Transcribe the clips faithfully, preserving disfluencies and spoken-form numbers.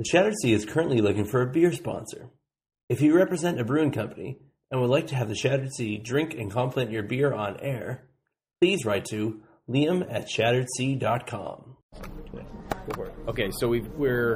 The Shattered Sea is currently looking for a beer sponsor. If you represent a brewing company and would like to have the Shattered Sea drink and compliment your beer on air, please write to Liam at shattered sea dot com. Okay, so we've, we're...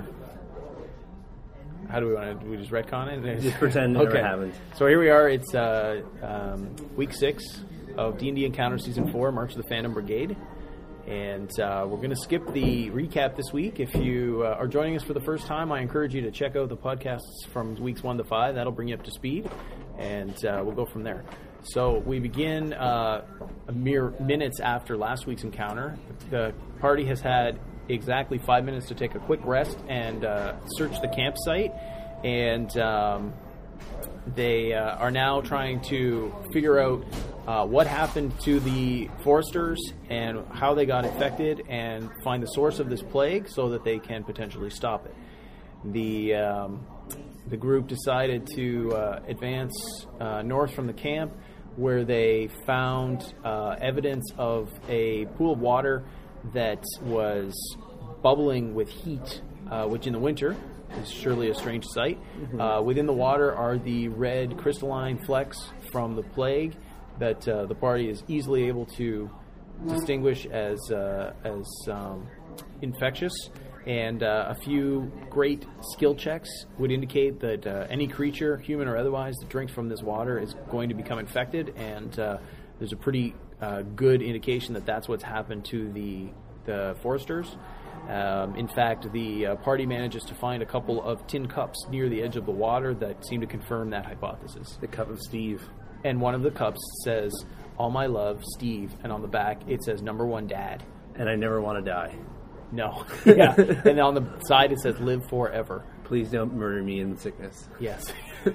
How do we want to... Do we just retcon it? Just pretend it okay. never happened. So here we are. It's uh, um, week six of D and D Encounter Season four, March of the Phantom Brigade. And uh, we're going to skip the recap this week. If you uh, are joining us for the first time, I encourage you to check out the podcasts from weeks one to five. That'll bring you up to speed, and uh, we'll go from there. So we begin uh, a mere minutes after last week's encounter. The party has had exactly five minutes to take a quick rest and uh, search the campsite, and um, they uh, are now trying to figure out uh, what happened to the foresters and how they got infected and find the source of this plague so that they can potentially stop it. The um, the group decided to uh, advance uh, north from the camp, where they found uh, evidence of a pool of water that was bubbling with heat, uh, which in the winter is surely a strange sight. Mm-hmm. Uh, within the water are the red crystalline flecks from the plague that uh, the party is easily able to distinguish as uh, as um, infectious. And uh, a few great skill checks would indicate that uh, any creature, human or otherwise, that drinks from this water is going to become infected. And uh, there's a pretty uh, good indication that that's what's happened to the the foresters. Um, in fact, the uh, party manages to find a couple of tin cups near the edge of the water that seem to confirm that hypothesis. The cup of Steve. And one of the cups says, "All my love, Steve," and on the back it says, "Number one, Dad." And I never want to die. No. Yeah. And on the side it says, "Live forever." Please don't murder me in sickness. Yes.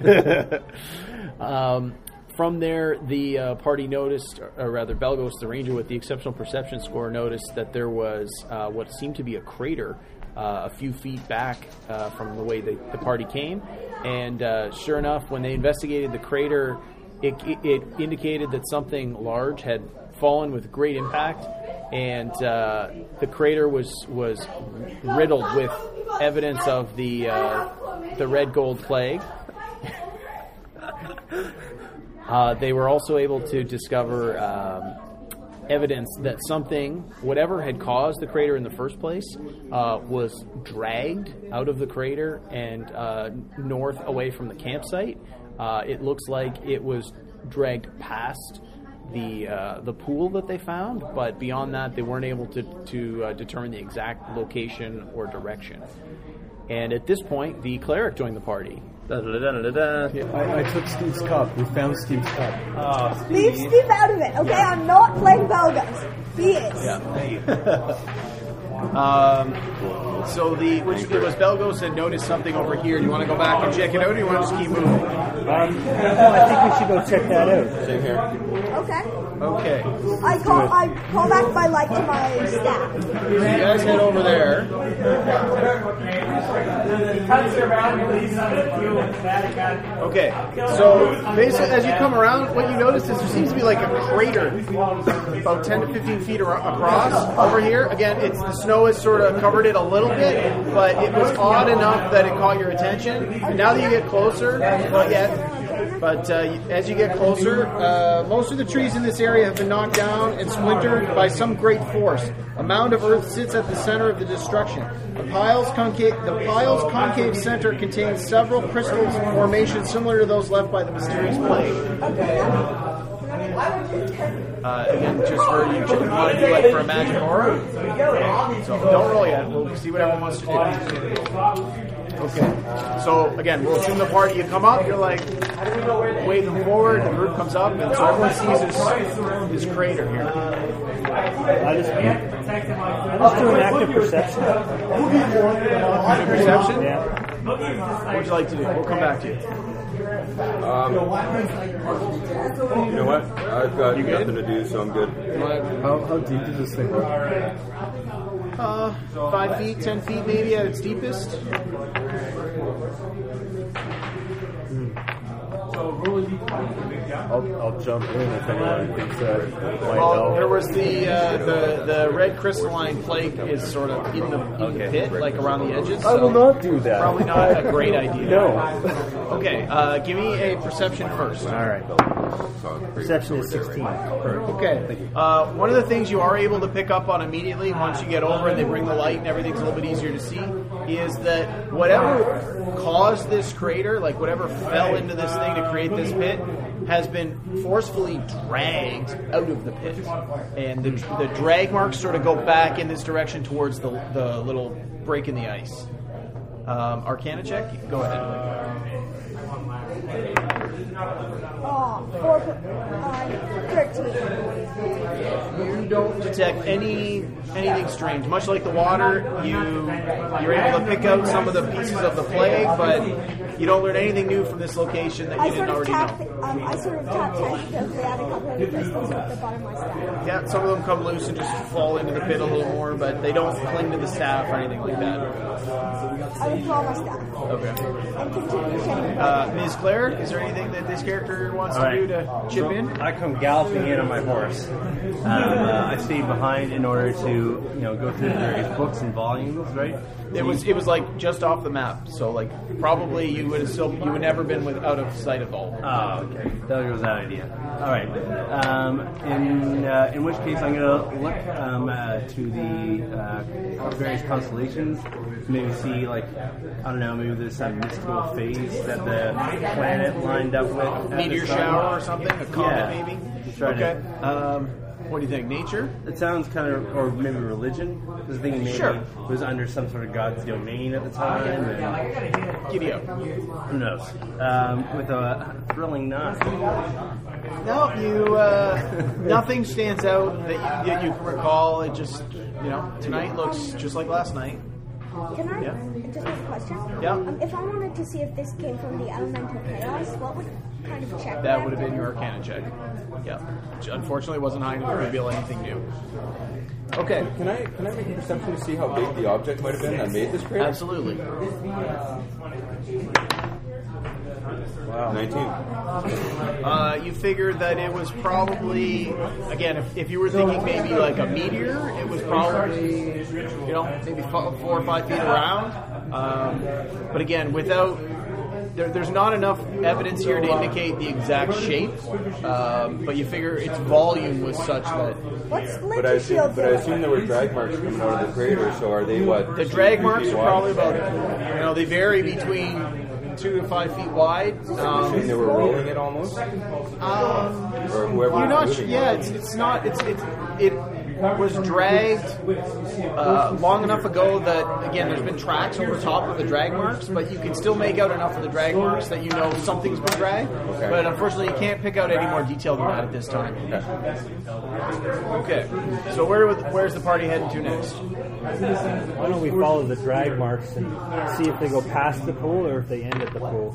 um, from there, the uh, party noticed, or rather Belgos, the ranger with the exceptional perception score, noticed that there was uh, what seemed to be a crater uh, a few feet back uh, from the way the, the party came. And uh, sure enough, when they investigated the crater, it, it, it indicated that something large had fallen with great impact, and uh, the crater was was riddled with evidence of the uh, the red gold plague. uh, they were also able to discover um, evidence that something, whatever had caused the crater in the first place, uh, was dragged out of the crater and uh, north away from the campsite. Uh, it looks like it was dragged past the uh, the pool that they found, but beyond that, they weren't able to to uh, determine the exact location or direction. And at this point, the cleric joined the party. Da, da, da, da, da. Yeah, I, I took Steve's cup. We found Steve's cup. Oh, Steve. Leave Steve out of it, okay? I'm not playing Belgos. He is. Yeah. Um, so the which it was Belgos had noticed something over here. Do you want to go back and check it out, or do you want to just keep moving? Um, no, I think we should go check that out. Same here. Okay. Okay. I call I call back my light to my staff. So you guys head over there. Okay. So basically, as you come around, what you notice is there seems to be like a crater about ten to fifteen feet across over here. Again, it's the snow has sort of covered it a little bit, but it was odd enough that it caught your attention. And now that you get closer, not yet. But uh, as you get closer, uh, most of the trees in this area have been knocked down and splintered by some great force. A mound of earth sits at the center of the destruction. The pile's concave, the pile's concave center contains several crystal formations similar to those left by the mysterious plague. Uh, again, just for you, you want to do like for a magic aura. So don't roll yet. We'll see what everyone wants to do. Okay. So again, we'll assume the party you come up. You're like wave them forward. The group comes up, and so everyone sees this this crater here. I just, I just do an active perception. Active perception. Yeah. What would you like to do? We'll come back to you. Um, you know what? I've got nothing to do, so I'm good. How, how deep does this thing go? Uh, five feet, ten feet maybe at its deepest. I'll, I'll jump in if anyone thinks that might Well, help. there was the, uh, the the red crystalline flake is sort of in the, in Okay. the pit, like around the edges. I will so not do that. Probably not a great idea. No. Okay, uh, give me a perception first. All right. Perception is sixteen. Okay. Uh, one of the things you are able to pick up on immediately once you get over and they bring the light and everything's a little bit easier to see is that whatever caused this crater, like whatever fell into this thing to create this pit, has been forcefully dragged out of the pit. And the, the drag marks sort of go back in this direction towards the, the little break in the ice. Um, Arcana check? Go ahead. Oh, four, uh, thirteen. You don't detect any anything strange. Much like the water, you you're able to pick out some of the pieces of the plague, but you don't learn anything new from this location that you I didn't sort of already tapped, know. um, I sort of tapped tentatively at a couple of the crystals at the bottom of my staff. Yeah, some of them come loose and just fall into the pit a little more, but they don't cling to the staff or anything like that. I withdraw my staff Okay. and continue shedding Uh, Miz Claire, is there anything that this character wants All to right. do to chip So in? I come galloping in on my horse. Um, uh, I stay behind in order to, you know, go through the various books and volumes, right? It was it was like just off the map, so like probably you would have still you would never been with, out of sight of all. Oh, okay. That was that idea. All right. Um, in uh, in which case, I'm going to look um, uh, to the uh, various constellations. Maybe see, like, I don't know, maybe there's some mystical phase that the planet lined up with. at Meteor the sun. shower or something, a comet Yeah. maybe. Try to- Okay. Um, what do you think? Nature? It sounds kind of, or maybe religion. I was thinking maybe Sure. it was under some sort of god's domain at the time. And Giddy up. who knows? Um, with a thrilling nine. No, you. Uh, nothing stands out that you, that you can recall. It just, you know, tonight looks just like last night. Can I Yeah. just ask a question? Yeah. Um, if I wanted to see if this came from the elemental chaos, what would kind of check That would have been your Arcana check. Yeah. Which unfortunately wasn't high enough to reveal anything new. Okay. Can I can I make a perception to see how big the object might have been that made this crater? Absolutely. Wow. nineteen. Uh, you figured that it was probably, again, if, if you were thinking maybe like a meteor, it was probably, you know, maybe four or five feet around. Um, but again, without, there, there's not enough evidence here to indicate the exact shape. Um, but you figure its volume was such that What's But I Splinter assume, Shield but I doing? assume there were drag marks coming out of the crater. So are they what? the drag three marks feet are wide? probably about, you know, they vary between two to five feet wide. Saying Um, they were rolling it almost, um, or whoever. You're was not. moving Yeah, it. it's it's not. It's it's it was dragged uh, long enough ago that again, there's been tracks over top of the drag marks, but you can still make out enough of the drag marks that you know something's been dragged. Okay. But unfortunately, you can't pick out any more detail than that at this time. Okay. So where would- where's the party heading to next? Why don't we follow the drag marks and see if they go past the pool or if they end at the pool?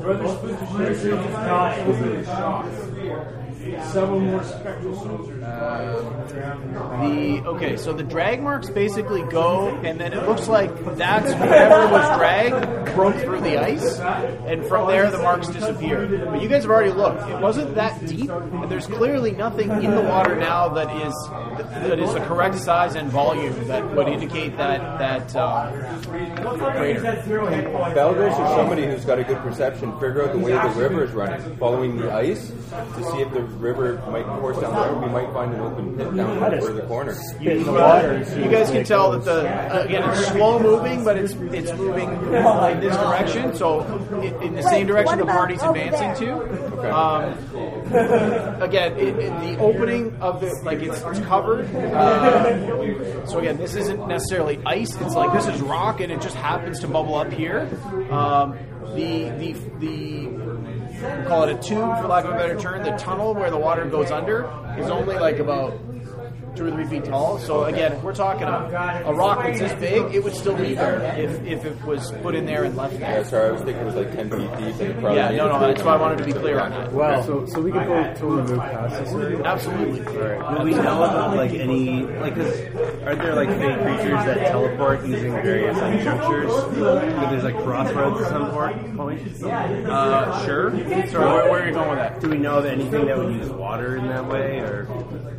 The okay, so the drag marks basically go, and then it looks like that's whatever was dragged broke through the ice, and from there the marks disappeared. But you guys have already looked; it wasn't that deep, and there's clearly nothing in the water now that is that is the correct size and volume that would indicate that that uh, crater. Belgers is somebody who's got a good perception. Figure out the way the river is running, following the ice to see if the river might course down there. We might find an open pit down over the corner. Spit in the water and see You guys if can it tell goes. that the uh, again it's slow moving, but it's it's moving in this direction. So in, in the same Wait, direction what the about party's over advancing there? to. Okay. Um, again, it, it, the opening of the like it's, it's covered. Uh, so again, this isn't necessarily ice. It's like this is rock, and it just happens to bubble up here. Um, the the the we'll call it a tube, for lack of a better term. The tunnel where the water goes under is only like about two or three feet tall. So again, if we're talking a, a rock that's this big, it would still be there if, if it was put in there and left Yeah, there. sorry, I was thinking it was like ten feet deep. And it probably Yeah, needed no, no, to that's why I wanted to be clear on that. Well, So, so we can go totally move past this area? Absolutely. Do we know about like any like? Cause are there like fake creatures that teleport using various like junctures? Like, there's like crossroads at some point. point? Uh, sure. Sorry, where, where are you going with that? Do we know of anything that would use water in that way, or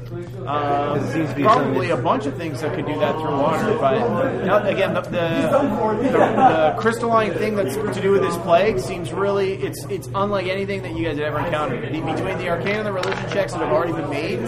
Um, it seems to be probably something- a bunch of things that could do that through water, but now, again, the, the, the, the crystalline thing that's to do with this plague seems really it's it's unlike anything that you guys have ever encountered. The- Between the arcane and the religion checks that have already been made,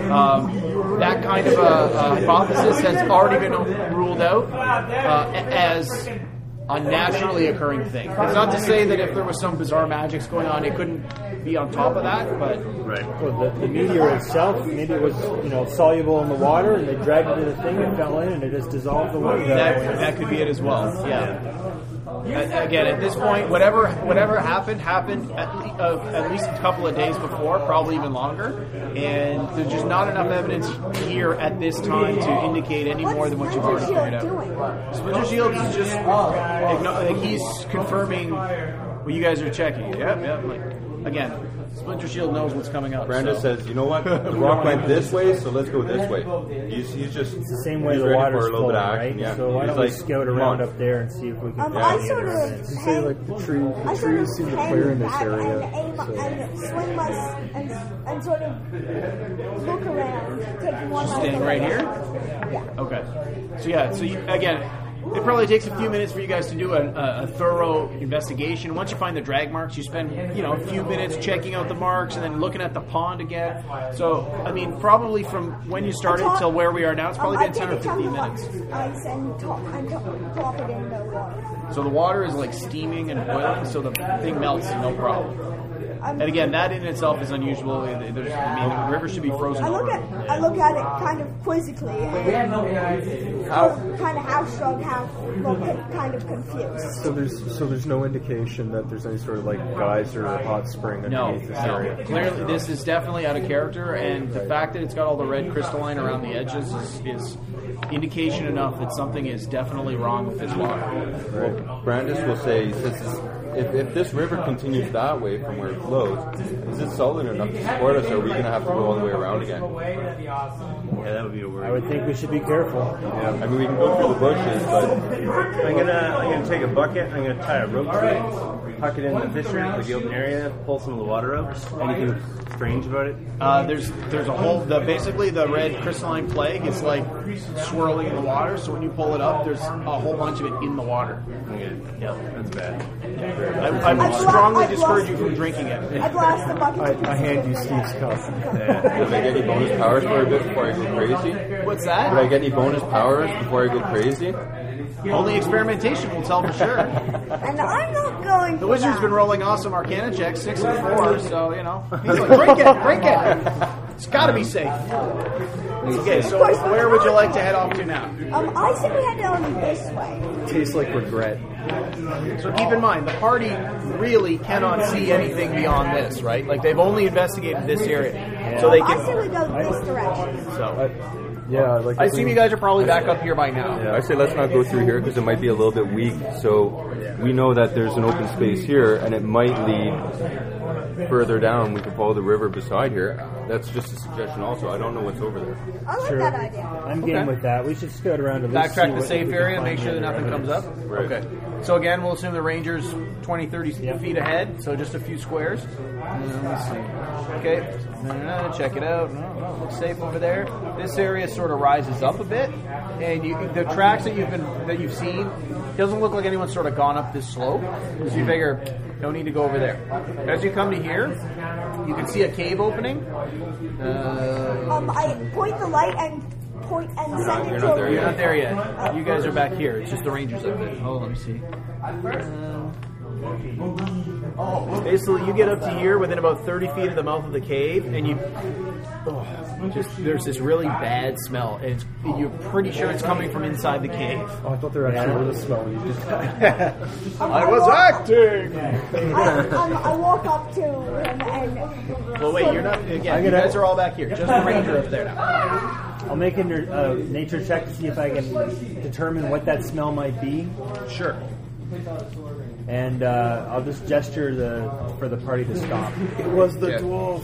um, that kind of a, a hypothesis has already been ruled out uh, as a naturally occurring thing. It's not to say that if there was some bizarre magics going on, it couldn't be on top of that, but right? Well, the, the meteor itself, maybe it was, you know, soluble in the water, and they dragged it to the thing and fell in, and it just dissolved away. that that could be it as well. Yeah. A- Again, at this point, whatever whatever happened happened at, le- uh, at least a couple of days before, probably even longer, and there's just not enough evidence here at this time to indicate any more than what you've already figured out. doing? Splinter Shield is just igno- like he's confirming what you guys are checking. Yep, yep. Like again, Splinter Shield knows what's coming up. Brandon so. says, you know what? The rock went this way, so let's go this way. He's, he's just It's the same way he's the ready water's for a little flowing, bit of right? action. Yeah. So why He's don't like, we scout come around on. up there and see if we can Um, find I any sort other of evidence? You say like the tree, I the sort trees of seem to hang clear in this back area. and aim So. and swing my s- and, and sort of look around, taking one Staying look right here? Yeah. Okay. So yeah, so you, again, it probably takes a few minutes for you guys to do a, a, a thorough investigation. Once you find the drag marks, you spend you know a few minutes checking out the marks and then looking at the pond again. So I mean, probably from when you started till where we are now, it's probably um, been ten or fifteen minutes. Ice and top and top, drop it in the water. So the water is like steaming and boiling, so the thing melts, no problem. Um, And again, that in itself is unusual. There's, I mean, the river should be frozen I look over. at I look at it kind of quizzically and How? kind of half shrug, half look kind of confused. So there's so there's no indication that there's any sort of like geyser or hot spring No, underneath this no. area. Clearly, this is definitely out of character, and the fact that it's got all the red crystalline around the edges is, is indication enough that something is definitely wrong with this water. Well, Brandis will say, he says, if, if this river continues that way from where it flows, is it solid enough to support us, or are we going to have to go all the way around again? Yeah, that would be a I worry. would think we should be careful. I mean, we can go through the bushes, but I'm gonna I'm gonna take a bucket. I'm gonna tie a rope to it, tuck it in the fishery, like the open area, pull some of the water out. Anything strange about it? Uh, there's there's a whole the basically the red crystalline plague is like swirling in the water. So when you pull it up, there's a whole bunch of it in the water. Okay. Yeah, that's bad. I, I would I've strongly lost- I've discourage lost- you from drinking it. I blast the bucket. I, to I hand you Steve's cup. would I get any bonus powers for a bit before I go crazy? What's Would I that? get any bonus powers before I go crazy? Only experimentation will tell for sure. And I'm not going. The for wizard's that. been rolling awesome Arcana checks, six and four, so you know. He's like, drink it, drink it. It's got to be safe. Okay, so where would you like to head off to now? Um, I think we head down this way. Tastes like regret. So keep in mind, the party really cannot see anything beyond this, right? Like they've only investigated this area, so they I say can. we go this direction. So Yeah, like I if assume we- you guys are probably back up here by now. I say let's not go through here because it might be a little bit weak. So we know that there's an open space here, and it might lead further down. We can follow the river beside here. That's just a suggestion. Also, I don't know what's over there. I like Sure. that idea. I'm game Okay. with that. We should scout around a least see Backtrack the what we safe can area, find make sure that here. nothing comes up. Right. Okay. So again, we'll assume the ranger's twenty, thirty Yep. feet ahead, so just a few squares. And let's see. Okay. Uh, check it out. No, no, looks safe over there. This area sort of rises up a bit, and you, the tracks that you've been that you've seen doesn't look like anyone's sort of gone up this slope. So you figure no need to go over there. As you come to here, you can see a cave opening. Uh, Um, I point the light and point and not- send you're it not to. there You're not there yet. You guys are back here. It's just the rangers up there. Oh, let me see. Uh, basically, you get up to here within about thirty feet of the mouth of the cave, and you oh, just there's this really bad smell, and it's, you're pretty sure it's coming from inside the cave. Oh, I thought they were actually were the smell. You just Um, I was walk, acting. I, um, I walk up to him and. Well, wait, you're not. Again, you guys are all back here. Just the ranger up there now. I'll make a uh, nature check to see if I can determine what that smell might be. Sure. And uh, I'll just gesture the for the party to stop. It was the Yeah. dwarf.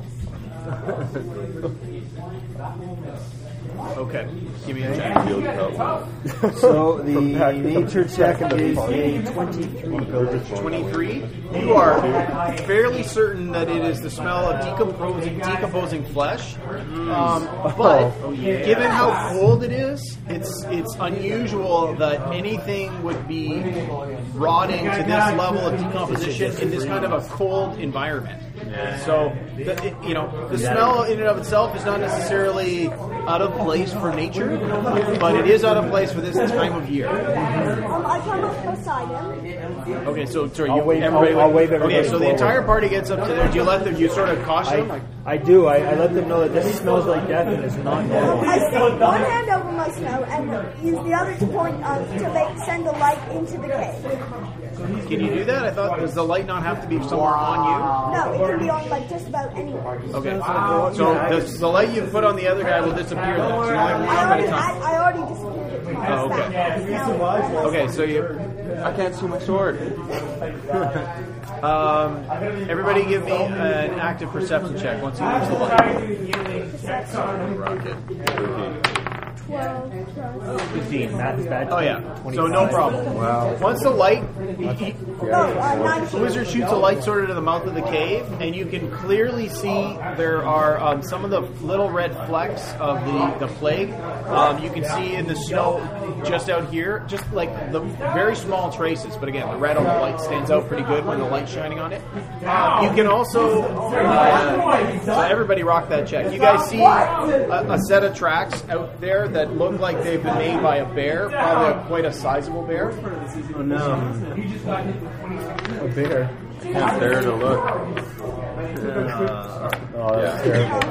Okay. Give me a check. So the back to the nature check back of the is party. a twenty-three. twenty-three. You are fairly certain that it is the smell of decomposing, decomposing flesh. Um, but given how cold it is, it's it's unusual that anything would be rotting to this level of decomposition in this kind of a cold environment. So, the, it, you know, the smell in and of itself is not necessarily out of place for nature, but it is out of place for this time of year. Um, I come up beside him. Okay, so sorry, I'll you, wave- everybody. I'll- I'll wave everybody okay, so the forward. entire party gets up to there. Do you let them? You sort of caution them? I, Like, I do. I, I let them know that this smells like death and it's not normal. I stick one hand over my smell and use the other to point uh, to make, send the light into the cave. can you do that? I thought, does the light not have to be somewhere on No, it can be on like just about anywhere. you? Okay. So the, the light you put on the other guy will disappear then. So you only have I one at already, a I, time. I already disappeared it. from my Oh, okay. stack. Now, Okay, so you. I can't see my sword. Um, everybody give me an active perception check once you use the light. twelve plus. fifteen. Matt's bad. Oh yeah. So no problem. Wow. Once the light, No, uh, nineteen. Wizard shoots a light sort of to the mouth of the cave, and you can clearly see there are um, some of the little red flecks of the, the plague. Um, you can see in the snow just out here, just like the very small traces. But again, the red on the light stands out pretty good when the light's shining on it. Um, you can also, uh, so everybody rock that check. You guys see a, a set of tracks out there that look like they've been made by a bear, probably a, quite a sizable bear. Oh no. A bear. Can't bear to look. Oh, that's terrible.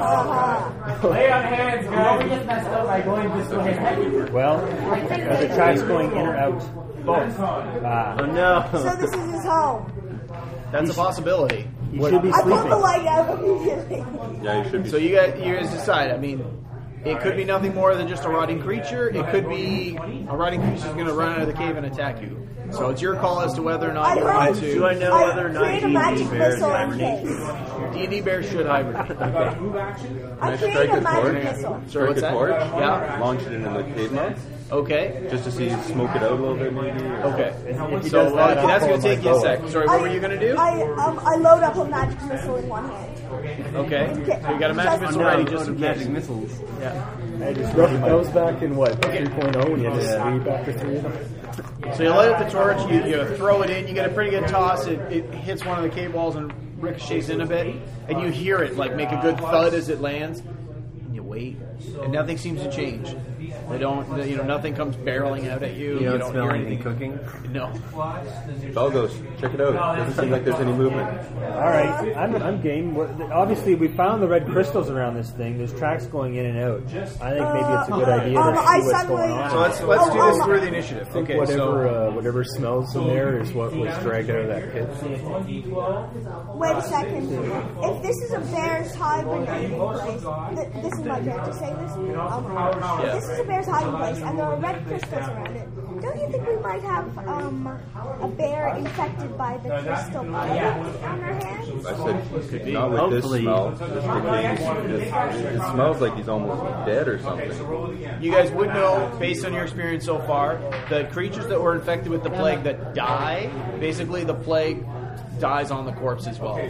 Well, are the tracks going in or out? Both. Ah, Oh no. So this is his home. That's a possibility. you should be I pulled the sleeping. light out immediately. Yeah, you should be. So you guys, you guys decide. I mean, it could be nothing more than just a rotting creature. It could be a rotting creature is going to run out of the cave and attack you. So it's your call as to whether or not I you want heard, to. Do I know I whether or not create a D and D magic bears missile in hibernate? case. D and D bears should hibernate. I strike create a a magic torch? missile. Sorry, Strike what's a that? torch. Yeah. Launch it into the cave mouth, Okay. just to see smoke it out a little bit, maybe. or- Okay. If he So does uh, that, I'll that's pull going to my take you a bow sec. out. Sorry, what were you going to do? I um I load up a magic missile in one hand. Okay. So you got a magic missile No, ready just in magic case. missiles. Yeah. I just That ready my was back in what, three point oh when you had to Yeah. sweep after three of them? So you light up the torch, you, you throw it in, you get a pretty good toss, it, it hits one of the cave walls and ricochets in a bit, and you hear it like make a good thud as it lands, and you wait, and nothing seems to change. They don't, you know, nothing comes barreling out at you. You don't don't smell hear anything anything. cooking? No. Belgos, check it out. Doesn't seem like there's any movement. All right, I'm, I'm game. What- Obviously, we found the red crystals around this thing. There's tracks going in and out. I think maybe it's a good idea Um, to I see what's suddenly- going on. So let's let's Oh, do oh this my- through the initiative. I think Okay, whatever, so uh, whatever smells in there is what was dragged out of that pit. Wait a second. If this is a bear's hibernating place, th- this is my turn to say this. Um, if this is a bear's hiding place, and there are red crystals around it, don't you think we might have um, a bear infected by the crystal plague on our hands? I said, not with Hopefully. this smell. This decaying, this, it smells like he's almost dead or something. you guys would know, based on your experience so far, the creatures that were infected with the plague that die, basically the plague dies on the corpse as well.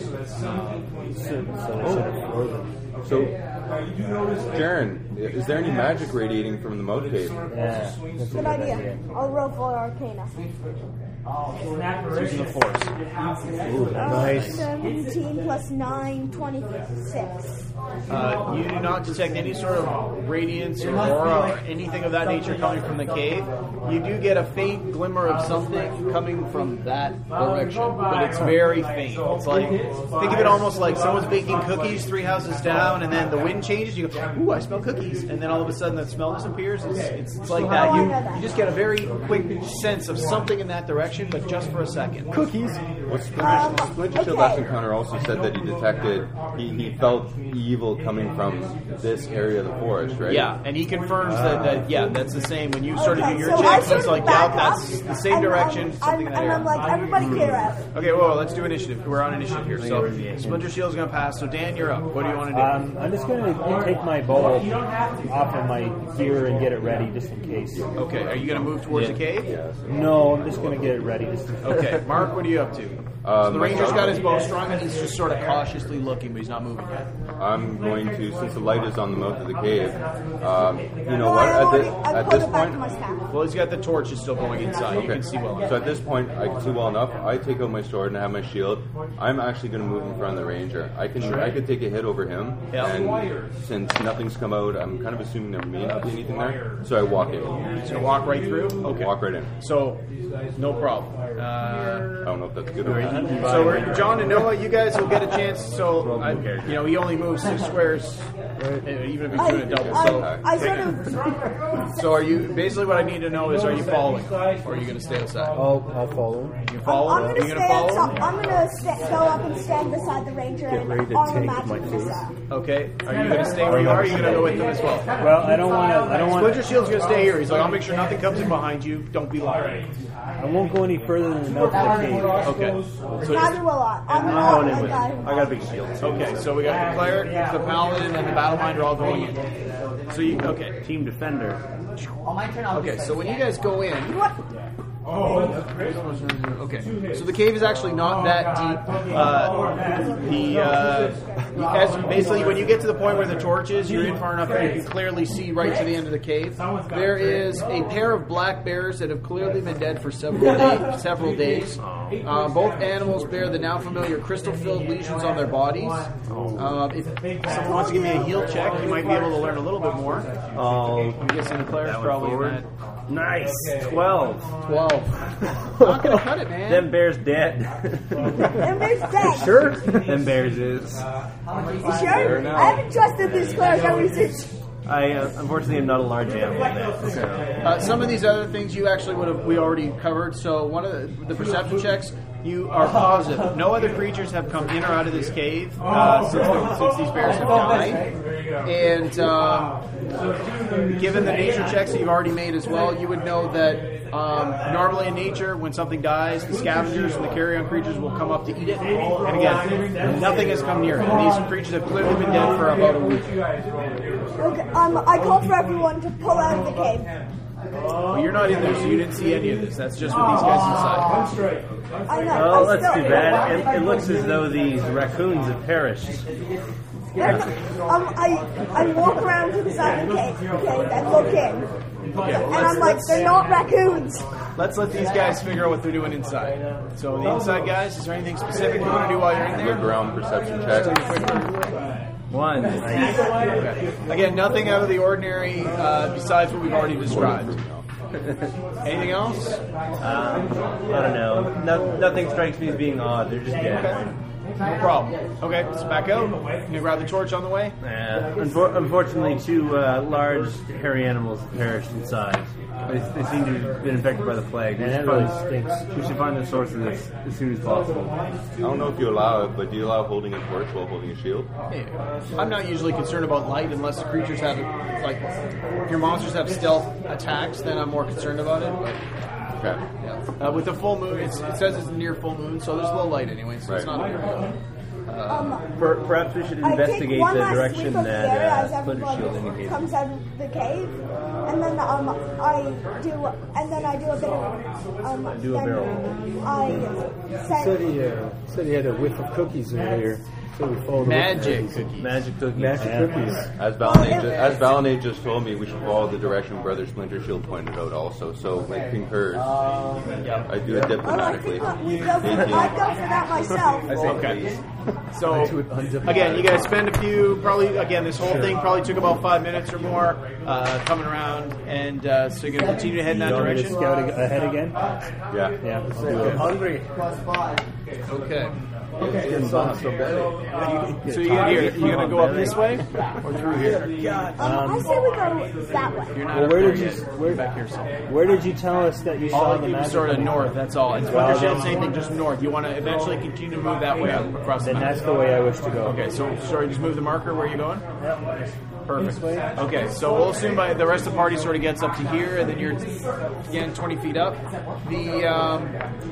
So, Jaren, is there any magic radiating from the mouth cave? Yeah, that's a Good good idea. idea. I'll roll for Arcana. Using the force. Nice. seventeen plus nine, twenty-six. Uh, you do not detect any sort of radiance or aura or anything of that nature coming from the cave. you do get a faint glimmer of something coming from that direction, but it's very faint. It's like, think of it almost like someone's baking cookies three houses down, and then the wind changes. You go, ooh, I smell cookies, and then all of a sudden the smell disappears. It's, it's, it's like that. You you just get a very quick sense of something in that direction, but just for a second. Cookies. Well, Splinter, Um, Splinter Shield okay. Last Encounter also said that he detected, he, he felt evil coming from this area of the forest, right? Yeah, and he confirms that, that yeah, that's the same. When you started Okay, doing your so I checks, sort it's of like, back yeah, up, that's the same and, direction, um, something I'm, in that and I'm area. like, everybody clear out. Okay, well, let's do initiative. We're on initiative here. So Splinter Shield's going to pass. So Dan, you're up. What do you want to do? Um, I'm just going to take my bow off of my gear and get it ready just in case. Okay, are you going to move towards the cave? No, I'm just going to get it ready just in case. Okay, Mark, what are you up to? Um, So the ranger's got his bow strung and he's just sort of cautiously looking, but he's not moving yet. I'm going to, since the light is on the mouth of the cave, um, you know No, what, I at, already, this, I at pulled this it back to point, my staff. Well, he's got the torches still going inside. You okay, can see well enough. so at this point, I can see well enough. I take out my sword and I have my shield. I'm actually going to move in front of the ranger. I can, I could take a hit over him, Yeah. and since nothing's come out, I'm kind of assuming there may not be anything there, so I walk in. He's going to walk right through? Okay. Walk right in. So, no problem. Uh, I don't know if that's good or bad. So we're, John and Noah, you guys will get a chance. So I, you know, he only moves two squares, even if he's I, doing a double. I, So, I sort of. so are you? Basically, what I need to know is, are you following, or are you going to stay outside? I'll, I'll follow. You follow? I'm Are gonna you stay going to follow? outside. I'm gonna sta go up and stand beside the ranger and ready to armor take match my with food. missile. Okay. Are you going to stay where you are? Or are you going to go with them as well? Well, I don't want to. I don't want. Splinter Shield's going to stay here. He's like, I'll make sure nothing comes in behind you. Don't be lying. I won't go any further than the mouth of the cave. Okay. So Neither will I. I'm I'm not going in like with I. I got a big shield. okay. So we got the cleric, the paladin, and the battle mind are all going in. So you okay? Team defender. Okay. So when you guys go in. What? Okay, so the cave is actually not that deep. Uh, the uh, as basically when you get to the point where the torch is, you're in far enough that you can clearly see right to the end of the cave. There is a pair of black bears that have clearly been dead for several days. Several days. Uh, both animals bear the now familiar crystal-filled lesions on their bodies. Uh, if someone wants to give me a heal check, you might be able to learn a little bit more. Oh, I'm guessing the cleric's probably in that nice. Twelve. twelve. Not gonna cut it, man. Them bears dead. And there's dead. Sure. Them bears is. You sure? I haven't trusted this cleric ever since. I uh, unfortunately am not a large animal. In that, so. Uh, some of these other things you actually would have we already covered. So one of the, the perception checks, you are positive no other creatures have come in or out of this cave uh, since, the, since these bears have died. And um, given the nature checks that you've already made as well, you would know that um, normally in nature, when something dies, the scavengers and the carrion creatures will come up to eat it. And again, nothing has come near it. These creatures have clearly been dead for about a week. Okay, um, I call for everyone to pull out of the cave. Well, you're not in there, so you didn't see any of this. That's just with these guys inside. I know. Oh, I that's still, too bad. It, it looks as though these raccoons have perished. They're not- Um, I I walk around to the side of the cave, cave and look in, and I'm like, they're not raccoons. Let's let these guys figure out what they're doing inside. So the inside guys, is there anything specific you want to do while you're in Look there? around, perception check. One. Nice. Okay. Again, nothing out of the ordinary uh, besides what we've already described. Anything else? Um, I don't know. No, nothing strikes me as being odd. They're just dead. Okay. No problem. Okay, let's back out. Can you grab the torch on the way? Uh, unfor- unfortunately, two uh, large hairy animals have perished inside. They, they seem to have been infected by the plague. We And should, that really find, stinks. we should find the source of this as soon as possible. I don't know if you allow it, but do you allow holding a torch while holding a shield? Hey, I'm not usually concerned about light unless the creatures have, like, if your monsters have stealth attacks, then I'm more concerned about it. But Okay. yeah. Uh, with the full moon, it's, it says it's near full moon, so there's low light anyway, so it's Right. not a big deal. Um, Per- perhaps we should I take investigate one the last direction sweep of the that area uh, as Splinter Shield everyone indicated. comes out of the cave, and then um, I do, and then I do a bit of um, Do a then barrel roll. I Said send. he, uh, said he had a whiff of cookies earlier. So we follow the Magic cookies. cookies. Magic cookies. Magic Yeah. cookies. As Valinate, ju- as Valinate just told me, we should follow the direction Brother Splinter Shield pointed out also. So it concurs. I do it Oh, I diplomatically. think we go for, I'd go for that myself. Okay. So, again, you guys spend a few, probably, again, this whole thing probably took about five minutes or more uh, coming around, and uh, so you're going to continue to head in that You want me to direction? scout ag- ahead again? Yeah. Yeah, let's do it. Hungry. Okay. Getting soft so bad. So you get here, you're going to go up this way or through here? Um, I say we go that way. You're not Well, up where there did you yet. where, Back here somewhere. where did you tell us that you All saw I the do is magic? sort of cookies? north, that's all. It's Well, Winter Shield, then- same thing, just north. You want to eventually continue to move that way up across the Then map. that's the way I wish to go. Okay, so sorry, just move the marker. Where are you going? Yep. Perfect. This way? Okay, so we'll assume by the rest of the party sort of gets up to here, and then you're again twenty feet up. The um,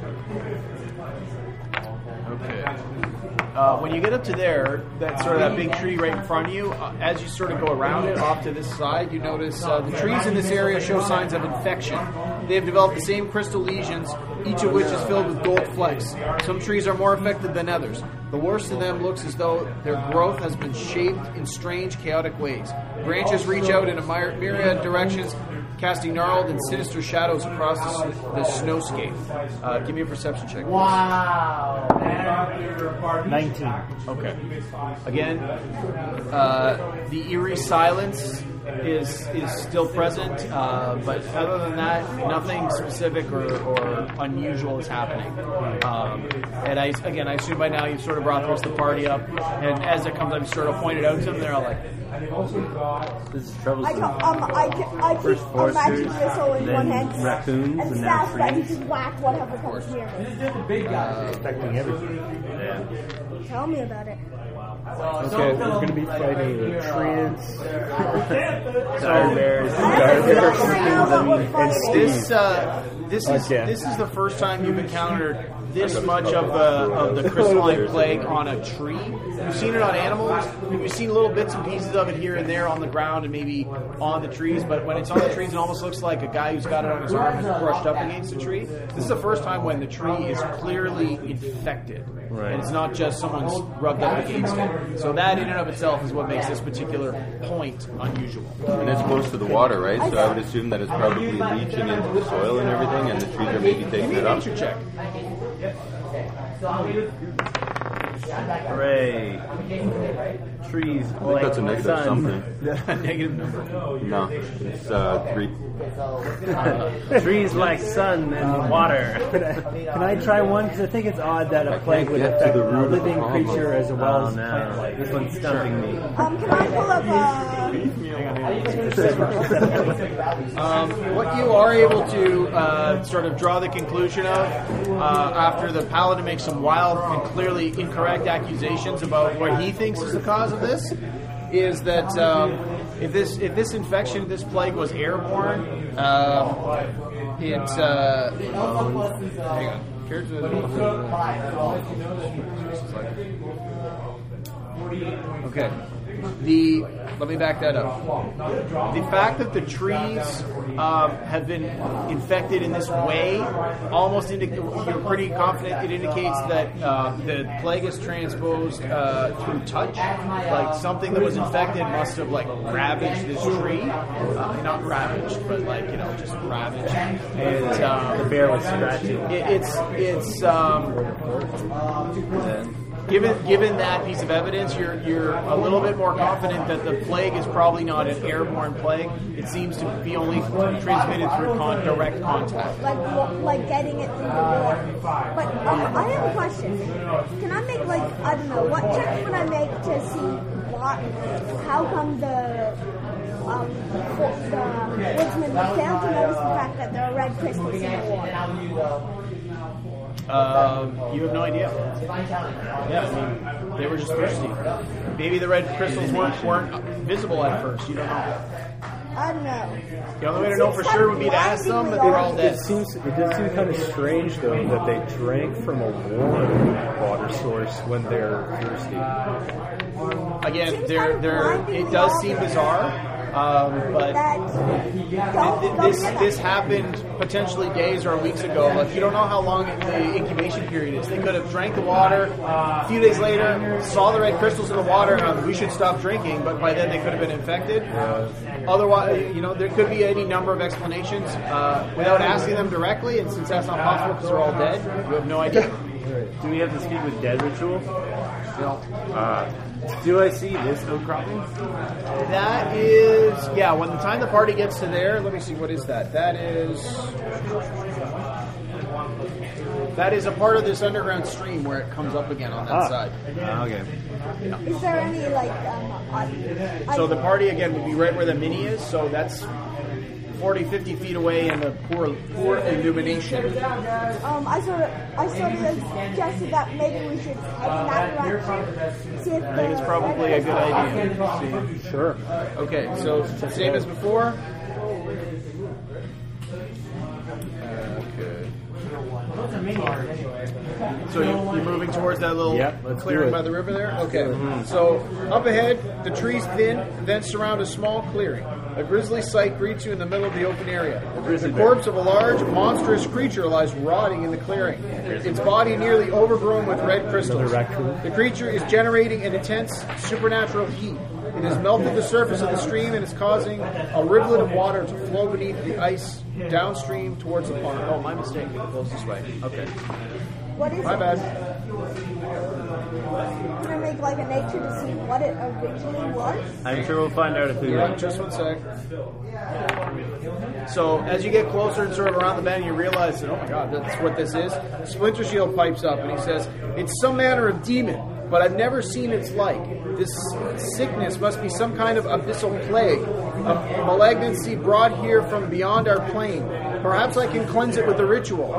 okay. Uh, when you get up to there, that sort of that big tree right in front of you, uh, as you sort of go around it off to this side, you notice uh, the trees in this area show signs of infection. They have developed the same crystal lesions, each of which is filled with gold flecks. Some trees are more affected than others. The worst of them looks as though their growth has been shaped in strange, chaotic ways. Branches reach out in a myri- myriad directions, casting gnarled and sinister shadows across the, s- the snowscape. Uh, give me a perception check. nineteen. Okay. Again, uh, the eerie silence is is still present, uh, but other than that, nothing specific or, or unusual is happening. Um, and I, again, I assume by now you've sort of brought the rest of the party up, and as it comes up, you sort of pointed out to them. They're all like, This is troublesome. I, don't- um, I, ca- I keep First a magic foresters, missile in then one hand raccoons, and and now staff that you trees. can whack whatever comes near me. Affecting everything. Tell me about it. Okay, we're going to be fighting the treants, Dire bears. I have to feel right now what we're fighting. this. Uh, this is Okay. this is the first time you've encountered this much of the of the crystalline plague on a tree. You've seen it on animals. You've seen little bits and pieces of it here and there on the ground and maybe on the trees. But when it's on the trees, it almost looks like a guy who's got it on his arm has brushed up against a tree. This is the first time when the tree is clearly infected, and it's not just someone's rubbed up against it. So that in and of itself is what makes this particular point unusual. And it's close to the water, right? So I would assume that it's probably leaching into the soil and everything, and the trees are maybe Give taking me it a up. nature check. Hooray. Trees. I think that's a negative something. Negative number. No, it's uh, three. Trees like sun and water. Can I, can I try one? Because I think it's odd that a plague would get to affect the a root of the living problem. creature as well Oh as plant no. life. This one's stumping me. Um, can I pull up uh Um, what you are able to uh, sort of draw the conclusion of uh, after the paladin makes some wild and clearly incorrect accusations about what he thinks is the cause of this is that um, if this if this infection, this plague was airborne, um, it uh, hang on. Okay. The let me back that up. The fact that the trees um, have been infected in this way almost indicates you're pretty confident it indicates that uh, the plague is transposed uh, through touch. Like something that was infected must have like ravaged this tree, uh, not ravaged, but like you know just ravaged. And um, The bear was scratching. it, it's it's. Um, Given given that piece of evidence, you're you're a little bit more confident that the plague is probably not an airborne plague. It seems to be only transmitted through con- direct contact. like wa- like getting it through the water. But um, I have a question. Can I make like I don't know what checks would I make to see what how come the um fo- the woodsman failed to notice the fact that there are red crystals in the water? Um, you have no idea. Yeah, I mean, they were just thirsty. Maybe the red crystals weren't weren't visible at first. You don't know. I don't know. The only way to know for sure would be to ask them, but they're all dead. It seems it does seem kind of strange though that they drank from a warm water source when they're thirsty. Again, they're, they're, it does seem bizarre. Um, but That's th- don't, th- don't this get that. this happened potentially days or weeks ago. Like, you don't know how long the incubation period is. They could have drank the water. A few days later, saw the red crystals in the water, and we should stop drinking. But by then, they could have been infected. Otherwise, you know, there could be any number of explanations uh, without asking them directly. And since that's not possible because they're all dead, you have no idea. Do we have to speak with dead ritual? No. Uh, do I see this outcropping? That is, yeah, when the time the party gets to there, let me see, what is that? That is, that is a part of this underground stream where it comes up again on that Ah. side. Uh, okay. Is there any like um? I, I, So the party, again, would be right where the mini is, so that's forty, fifty feet away in the poor, poor illumination. Um, I sort of, I sort of suggested that maybe we should head in that direction. See if I think it's probably a good idea. See. Sure. Okay, so same as before. Okay. So you, you're moving towards that little Yep, let's do clearing it. by the river there? Okay. So up ahead, the trees thin, then surround a small clearing. A grisly sight greets you in the middle of the open area. The corpse of a large, monstrous creature lies rotting in the clearing, its body nearly overgrown with red crystals. Another raccoon. The creature is generating an intense supernatural heat. It has melted the surface of the stream and is causing a rivulet of water to flow beneath the ice downstream towards the pond. Oh, my mistake. It goes this way. Okay. What is My it? bad. Can I make like a nature to see what it originally was? I'm sure we'll find out if we Yeah, just one sec. So as you get closer and sort of around the bend, you realize that, oh my god, that's what this is. Splinter Shield pipes up and he says, it's some manner of demon, but I've never seen its like. This sickness must be some kind of abyssal plague, a malignancy brought here from beyond our plane. Perhaps I can cleanse it with the ritual.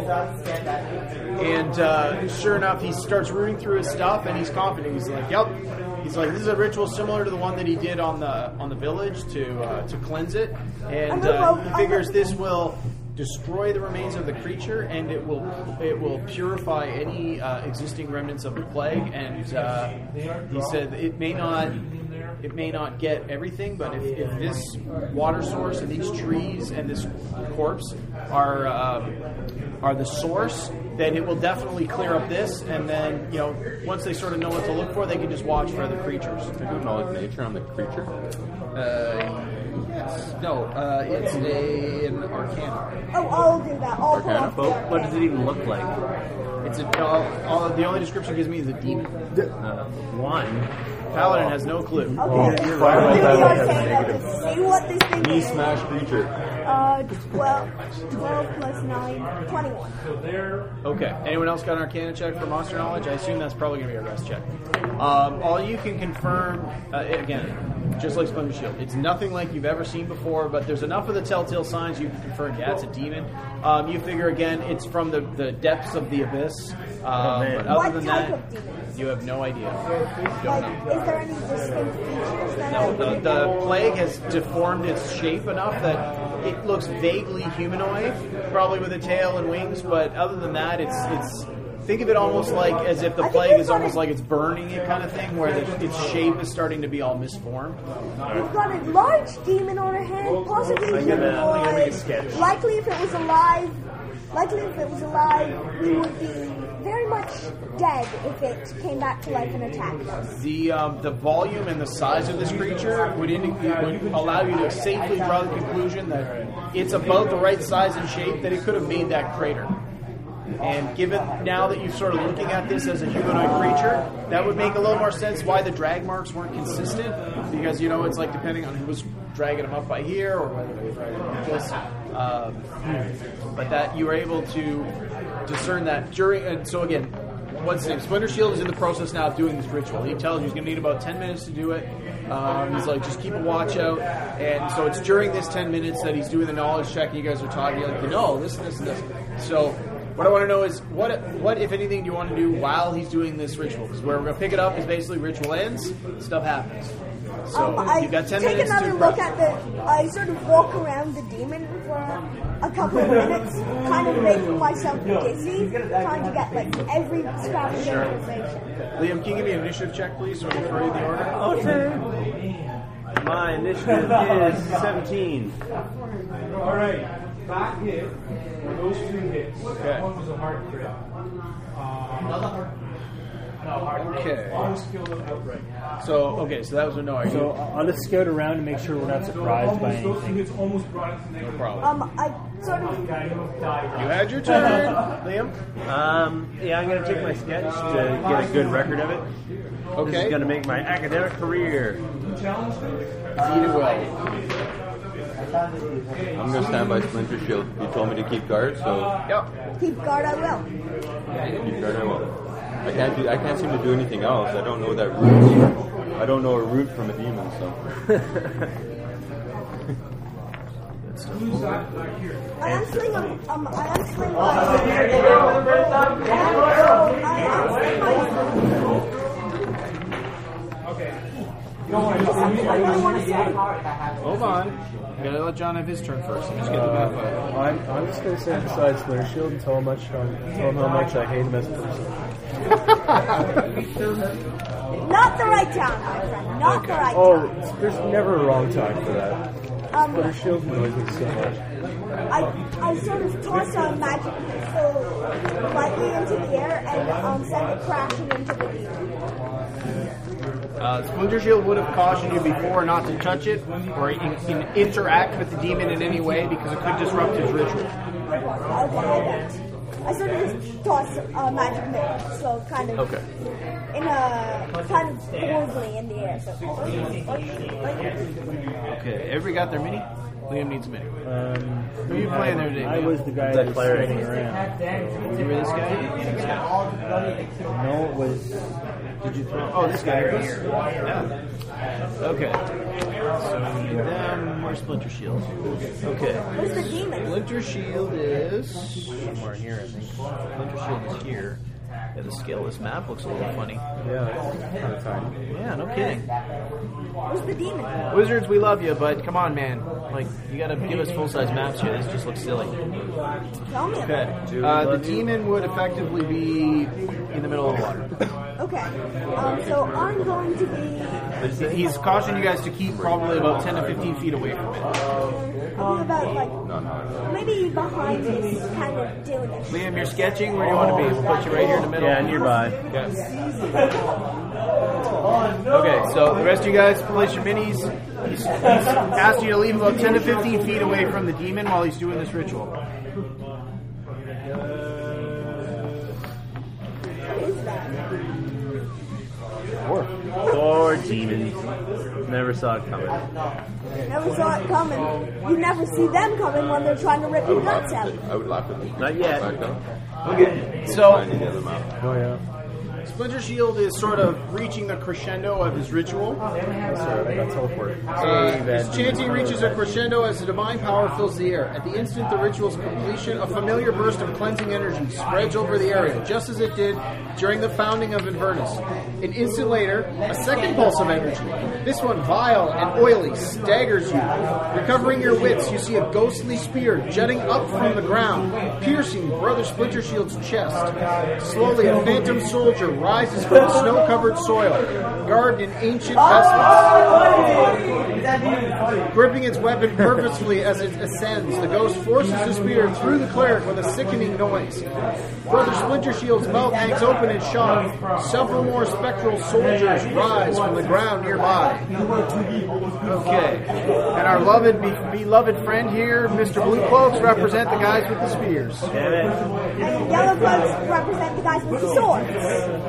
And uh, sure enough, he starts rooting through his stuff, and he's confident. He's like, "Yep." He's like, "This is a ritual similar to the one that he did on the on the village to uh, to cleanse it." And uh, he figures this will destroy the remains of the creature, and it will it will purify any uh, existing remnants of the plague. And uh, he said it may not. It may not get everything, but if, if this water source and these trees and this corpse are um, are the source, then it will definitely clear up this. And then, you know, once they sort of know what to look for, they can just watch for other creatures. Can I do knowledge nature on the creature? Uh, yes. No, uh, it's a, an arcana. Oh, I'll do that. I'll pull off the But what does it even look like? It's a all, all, the only description it gives me is a demon. Uh, one. Paladin has no clue. Okay. You're right. I'll do the Right. arcana to see what this thing Knee is. smash creature. Uh, twelve, twelve plus nine, twenty-one. Okay. Anyone else got an Arcana check for Monster Knowledge? I assume that's probably going to be a rest check. Um, all you can confirm, uh, again, just like Splinter Shield, it's nothing like you've ever seen before, but there's enough of the telltale signs you can confirm, yeah, it's a demon. Um, you figure, again, it's from the, the depths of the abyss. Um, but other What than type that, of demon? you have no idea. You don't Like, know. is there any distinct features that No, I the, can- the plague has deformed its shape enough that it looks vaguely humanoid, probably with a tail and wings. But other than that, it's it's. Think of it almost like as if the I think plague we've is got almost it. like it's burning it kind of thing, where the, its shape is starting to be all misformed. We've got a large demon on our hand, possibly I get a- I get a humanoid. sketch. Likely, if it was alive, likely if it was alive, we would be very much dead if it came back to life and attacked us. The um, the volume and the size of this creature would, indicate, would allow you to safely draw the conclusion that it's about the right size and shape that it could have made that crater. And given now that you're sort of looking at this as a humanoid creature, that would make a little more sense why the drag marks weren't consistent. Because, you know, it's like depending on who was dragging them up by here or whether they were dragging them like this. Um, but that you were able to discern that during. And so again, what's his name? Splinter Shield is in the process now of doing this ritual. He tells you he's going to need about ten minutes to do it. Um, he's like, just keep a watch out. And so it's during this ten minutes that he's doing the knowledge check. And you guys are talking. You're like, you know, this, this, and this. So what I want to know is, what, what, if anything, do you want to do while he's doing this ritual? Because where we're going to pick it up is basically ritual ends, stuff happens. So Um, I you've got ten take minutes another to look prep. at the. I sort of walk around the demon for a couple of minutes, kind of making myself dizzy, trying to get like every scrap of information. Liam, can you give me an initiative check, please, so I can throw you the order? Oh, sure. My initiative is seventeen. All right. That hit, or those two hits. Okay. One was a hard crit. Um, no, hard crit. Okay. One was killed outright. So, okay, so that was a no. Are you- So I'll just scout around to make sure we're not surprised by Almost, those two anything. hits almost brought it to negative. No problem. Um, I sort of. Yeah, you have died. You had your turn, Liam. Um, yeah, I'm going to take my sketch to get a good record of it. This Okay. is going to make my academic career. Eat it well. I'm going to stand by Splinter Shield. You told me to keep guard, so Yep. Keep guard, I will. keep guard I will. I can't do. I can't seem to do anything else. I don't know that root. I don't know a root from a demon, so. I am sling um, um I am sling my I am There's something I really want to say. Hold on. You gotta let John have his turn first. I'm just get the back five. I'm, I'm just going to sit beside Splinter Shield and tell him, much, um, tell him how much I hate him as a person. Not the right time, my friend. Not the right Oh, time. there's never a wrong time for that. Um, Splinter Shield annoys me so much. I, I sort of toss a magic pistol lightly into the air and um, send it crashing into the demon. Uh, Splinter Shield would have cautioned you before not to touch it or in, in interact with the demon in any way because it could disrupt his ritual. Okay, I get it. I sort of just toss a magic missile, so kind of Okay. in a kind of boldly in the air. So. Okay, everybody got their mini? Liam needs a mini. Um, Who are you playing there today? I Liam? was the guy that was standing around. You were this guy? This guy? No, it was. Did you throw? Oh, this guy right here. Yeah. Okay. So we need them. Where's Splinter Shield? Okay. Where's the demon? Splinter Shield is somewhere here, I think. Splinter Shield is here. Yeah, the scale of this map looks a little funny. Yeah, it's kind of tiny. Yeah, no kidding. Where's the demon? Wizards, we love you, but come on, man. Like, you gotta give us full-size maps here. This just looks silly. Tell me. Okay. Uh, the demon would effectively be in the middle of the water. Okay. Um, so I'm going to be. He's cautioned you guys to keep probably about ten to fifteen feet away from it. I'll be about like maybe behind this kind of dune-ish. Liam, you're sketching. Where do you want to be? We'll put you right here in the middle. Yeah, nearby. Okay, so the rest of you guys place your minis. He's, he's asked you to leave about ten to fifteen feet away from the demon while he's doing this ritual. What is that? Poor demons. Never saw it coming. Never saw it coming. You never see them coming when they're trying to rip your guts out. I would laugh at them. Not yet. Back down. Okay, so Finding the other map. Oh, yeah. Splinter Shield is sort of reaching the crescendo of his ritual. Sorry, I got teleported. Uh, his chanting reaches a crescendo as the divine power fills the air. At the instant the ritual's completion, a familiar burst of cleansing energy spreads over the area, just as it did during the founding of Inverness. An instant later, a second pulse of energy, this one vile and oily, staggers you. Recovering your wits, you see a ghostly spear jutting up from the ground, piercing Brother Splinter Shield's chest. Slowly, a phantom soldier rises from the snow-covered soil, garbed in ancient vestments. Gripping its weapon purposefully as it ascends, the ghost forces the spear through the cleric with a sickening noise. Brother Splinter Shield's mouth hangs open in shock. Several more spectral soldiers rise from the ground nearby. Okay. And our loved, be- beloved friend here, Mister Blue Cloaks, represent the guys with the spears. And the yellow cloaks represent the guys with the swords.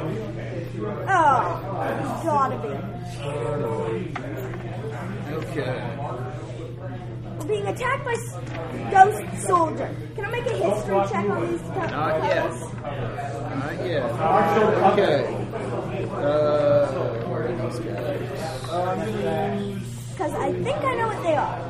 Oh, gotta be. Okay. We're being attacked by s- ghost soldier. Can I make a history check on these guys? Not yet. Not yet. Okay. Uh, where are these guys? Because I think I know what they are.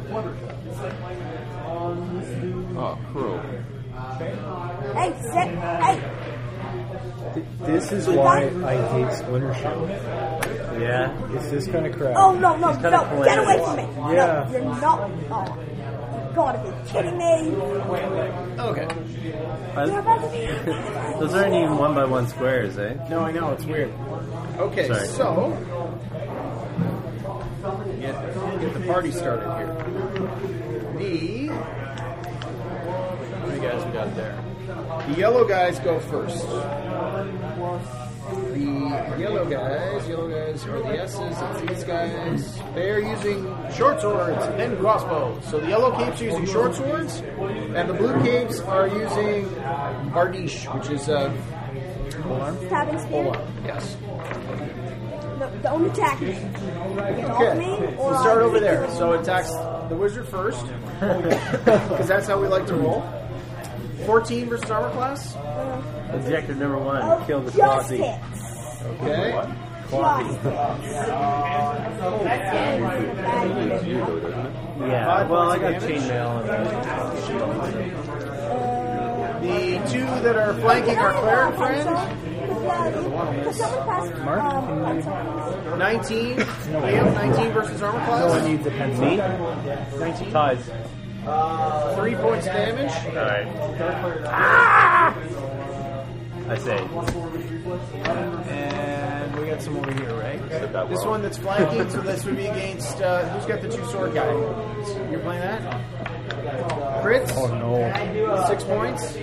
Oh, crow. Hey, sit. Hey, This is why I hate Splinter Shield. Yeah. It's this kind of crap. oh no, no, kinda no, get away from me. Yeah. No, you're not. Oh, you gotta be kidding me. Okay. You're about to be. Those aren't even one by one squares, eh? No, I know, it's weird. Okay, Sorry. so get, get the party started here. The how many guys we got there? The yellow guys go first. The yellow guys, yellow guys are the S's. It's these guys. They're using short swords and crossbows. So the yellow capes are using short swords, and the blue capes are using bardiche, which is uh, Stabbing spear. yes. No, don't attack me. It's all Okay, me, or we'll start I'll over kick there. you. So it attacks the wizard first, because that's how we like to roll. fourteen versus armor class. Objective number one: Oh, kill the just quasi. hits. Okay. Just hits. Yeah. Five Well, I points got of chainmail. The two that are flanking our cleric friend, Could someone pass um, pencil? nineteen. Liam, nineteen versus armor No class. one needs a pencil. Me? nineteen. Ties. Three points damage. All right. I say. And we got some over here, right? This one that's flanking, so this would be against, uh, who's got the two sword guy? You're playing that? Crits? Oh no. Six points.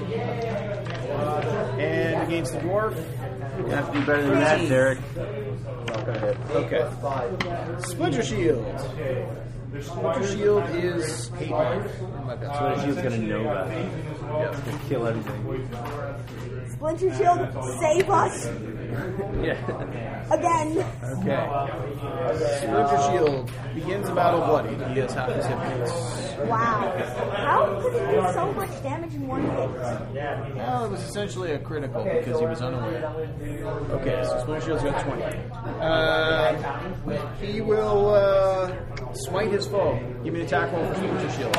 And against the dwarf? You have to do better than that, Derek. Okay. Splinter Shield. Splinter Shield is eight. My bad. So she's gonna know that. Yeah. It's gonna kill everything. Splinter Shield, save us Yeah. again. Okay. Splinter Shield begins the battle bloody. He has half his hit points. Wow. How could he do so much damage in one hit? Well, it was essentially a critical because he was unaware. Okay, so Splinter Shield's got twenty. Uh, he will uh, smite his foe. Give me an attack roll for Splinter Shield.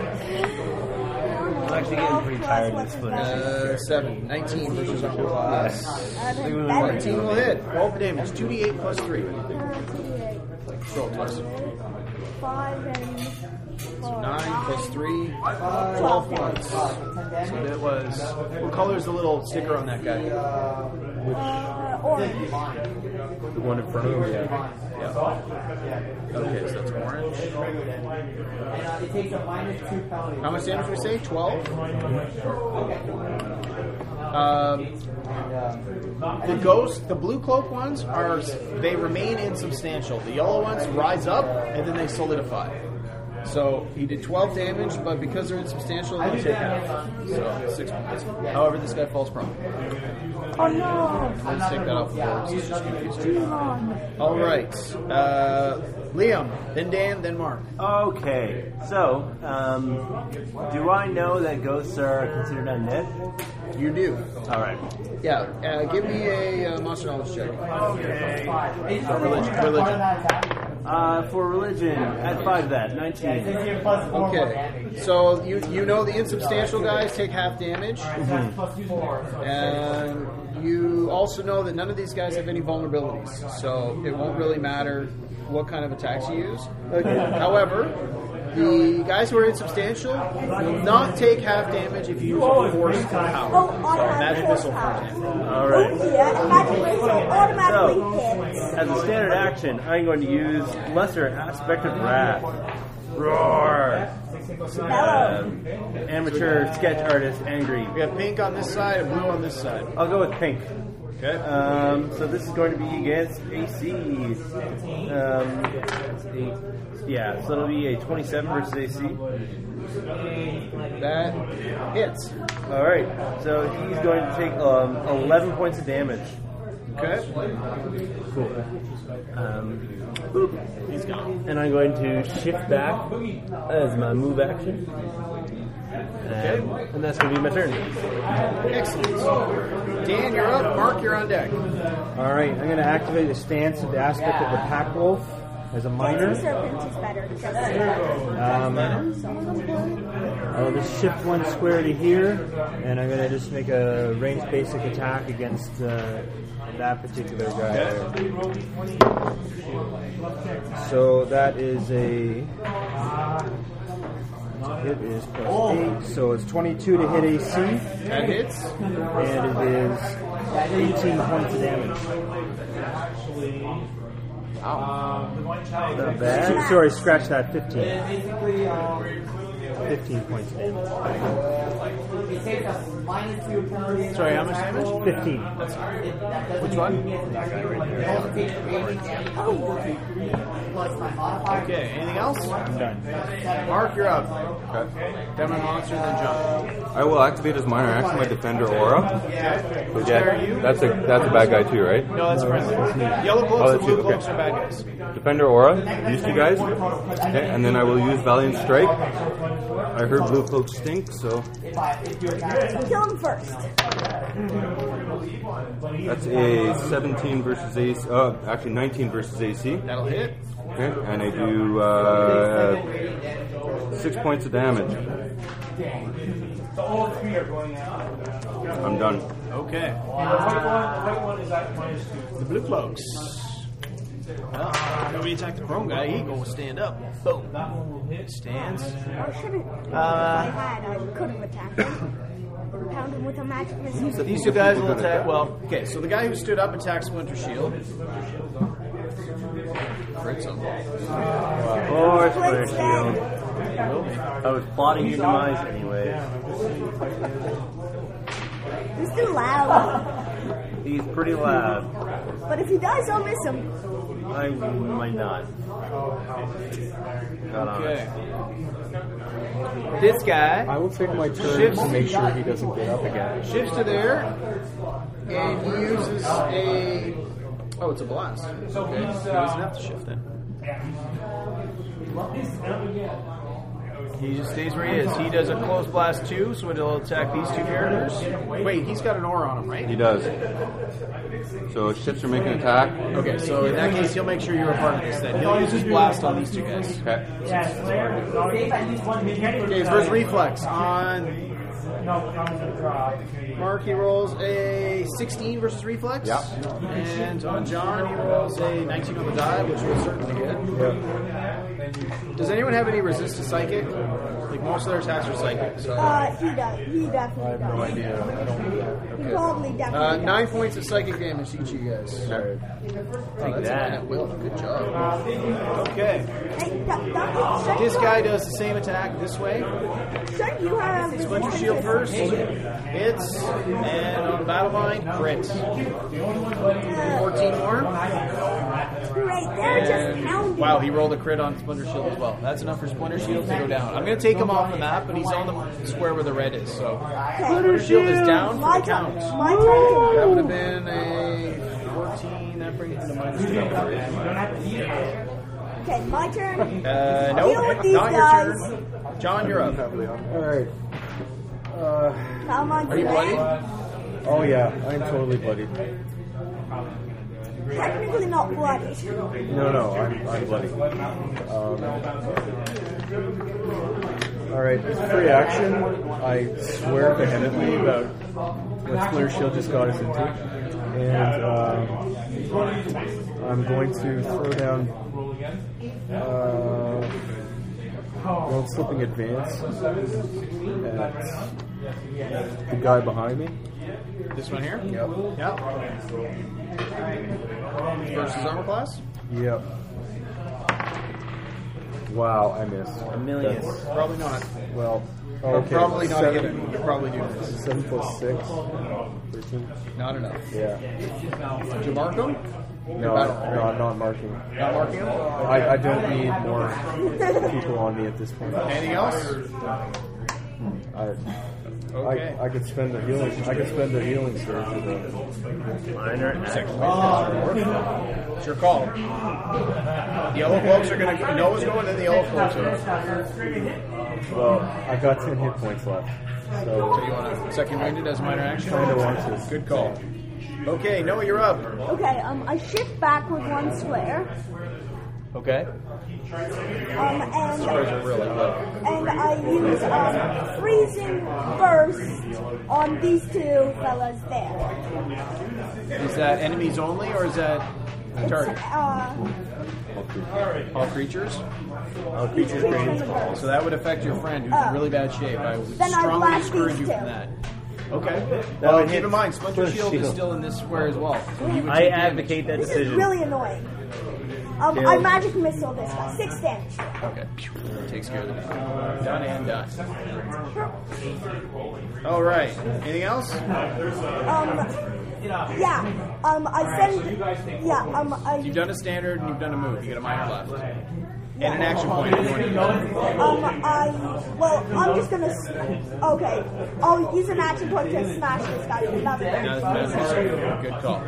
I'm actually getting pretty tired of this splinter. Uh, seven. nineteen versus armor class. Uh, nineteen will hit. Roll for damage. two d eight plus three. Roll twice. Five and four. nine plus three. Twelve points. So that was. What color is the little sticker on that guy? Uh, orange. The one in front of me. Yeah. Yeah. Okay, so that's orange. How much damage did we say? twelve? Um, the ghost, the blue cloak ones are, they remain insubstantial. The yellow ones rise up and then they solidify. So he did twelve damage, but because they're insubstantial, they take half. So six points. However, this guy falls prone. Oh no! Let's take that off the board. It's just confused. All right, uh, Liam, then Dan, then Mark. Okay, so um, do I know that ghosts are considered undead? You do. All right. Yeah. Uh, give me a uh, monster knowledge check. Okay. So religion. Religion. Uh, for religion, add five to that, nineteen. Okay. So you you know the insubstantial guys take half damage, Mm-hmm. and you also know that none of these guys have any vulnerabilities. So it won't really matter what kind of attacks you use. However, the guys who are insubstantial will not take half damage if you use a force power. Oh, So automatic magic force missile, for power. example. All right. Oh, yeah, magic missile automatically So, hits. as a standard action, I'm going to use Lesser Aspect of Wrath. Roar! Hello. Um, amateur sketch artist, angry. We have pink on this side and blue on this side. I'll go with pink. Okay. Um, so this is going to be against A C. Um, eight. Yeah, so it'll be a twenty-seven versus A C. That hits. All right, so he's going to take um, eleven points of damage. Okay. Cool. Um, boop. He's gone. And I'm going to shift back as my move action. Okay. Um, and that's going to be my turn. Excellent. Dan, you're up. Mark, you're on deck. All right, I'm going to activate the stance of the aspect of the pack wolf as a minor. Serpent is better. Um, I'll just shift one square to here, and I'm going to just make a ranged basic attack against uh, that particular guy there. So that is a... It is plus eight, so it's twenty-two to hit A C. That hits. And it is eighteen points of damage. Um, the one challenge. Not bad. Sorry, scratch that. Fifteen. Basically, um, Fifteen points of damage. it takes a minus two penalty. Sorry, how much damage? Fifteen. Which one? That guy right there. Okay, anything else? I'm done. Mark, you're up. Okay. Demon Monster, then John. I will activate as minor action my Defender Aura. Which guy are you? That's a that's a bad guy too, right? No, that's friendly. Yellow Oh, cloaks that's and blue you, cloaks okay. are bad guys. Defender Aura, these two guys. Okay, and then I will use Valiant Strike. I heard blue cloaks stink, so Kill him first. that's a seventeen versus A C. Uh, actually nineteen versus A C. That'll hit. Okay, and I do uh, six points of damage. So all three are going out. I'm done. Okay. The white one, the white one is at minus two. The blue cloaks. Well, nobody attacked the prone guy. He gonna stand up. Boom. That one will hit. Stands. I shouldn't. if Uh, I had, I could have attacked him. Pound him with a magic missile. So these two guys will attack. Well, okay. So the guy who stood up attacks Splinter Shield. Crits him. Oh, it's my Blitz shield. dead. I was plotting your demise anyway. He's too loud. He's pretty loud. But if he dies, I'll miss him. I might not. Got on Okay. it. This guy I will take my turn Shifts. to make sure he doesn't get up again. shifts to there, and he uses a. Oh, it's a blast. Okay, he doesn't have to shift then. He just stays where he is. He does a close blast too, so it'll attack these two characters. Wait, he's got an aura on him, right? He does. So ships are making an attack. Okay, so in that case, he'll make sure you're a part of this. Then he'll use his blast on these two guys. Okay. Yes, player. Save at least one hit. Okay, first reflex on No, no, uh, Mark. He rolls a sixteen versus reflex. Yeah. And on John, he rolls a nineteen on the die, which will certainly hit. Does anyone have any resist to psychic? Like most of their attacks are psychic. So. Uh, he does. He definitely does. No idea. I don't. He probably Uh, definitely nine does. points of psychic damage to each of you guys. Oh, that's that. that. Will, good job. Okay. Hey, Doc- Doc, sir, This you guy have- does the same attack this way. Sir, you have Splinter Shield first. Hits. And on Battlemind, crit. fourteen more. Great, they're just pounding. Wow, he rolled a crit on Splinter Shield as well. That's enough for Splinter Shield to go down. I'm going to take him off the map, but he's on the square where the red is. So Splinter Shield is down for My the turn. count. My turn. That would have been a fourteen. That brings it to minus two. Okay, my turn. Uh, Deal no, with these not your guys. turn. John, you're up. All right. Uh, Palmon's Are you bloody? oh yeah, I'm totally bloody. Technically not bloody. No, no, I'm, I'm bloody. Um, all right, free action. I swear vehemently about what Splinter Shield just got us into, and um, I'm going to throw down. Uh, Well, slipping advance at the guy behind me. This one here? Yep. Yep. Versus armor class? Yep. Wow, I miss. A million. That's- Probably not. well, Or okay. Probably not seven, even. You probably do this. seven plus six. thirteen. Not enough. Yeah. Did you mark them? No, I, no, I'm not marking. Not marking them? I, I don't need more people on me at this point. Anything else? I, Okay. I, I could spend a healing. I could spend a healing surge with a Minor action. It's your call. The yellow cloaks are going to. Noah's going, then the yellow cloaks are. well. I got ten hit points left, So so you want to second winded as a minor action? kind of want to. Good call. Okay, Noah, you're up. Okay, um, I shift back with one square. Okay. Um, and Squares are really low. and I use um freezing burst on these two fellas there. Is that enemies only, or is that target? Uh, All creatures? All creatures freezing range. burst. So that would affect your friend who's in really bad shape. I would Then I strongly blast discourage these you two. from that. Okay. That Well, would keep hit in mind, Splinter Splinter Shield is Shield. still in this square as well. So he would I take damage. advocate that This is decision. really annoying. Um, Kill. I magic missile this guy. Six damage. Okay. Takes care of it. Done and done. All right. Anything else? Um, yeah. Um, I send. Yeah. Um, I. You've done a standard and you've done a move. You got a minor left. And an action point if you want to use it. Um, I. Well, I'm just gonna. s- Okay. I'll use an action point to smash this guy. That'd be great. Now, that's good call.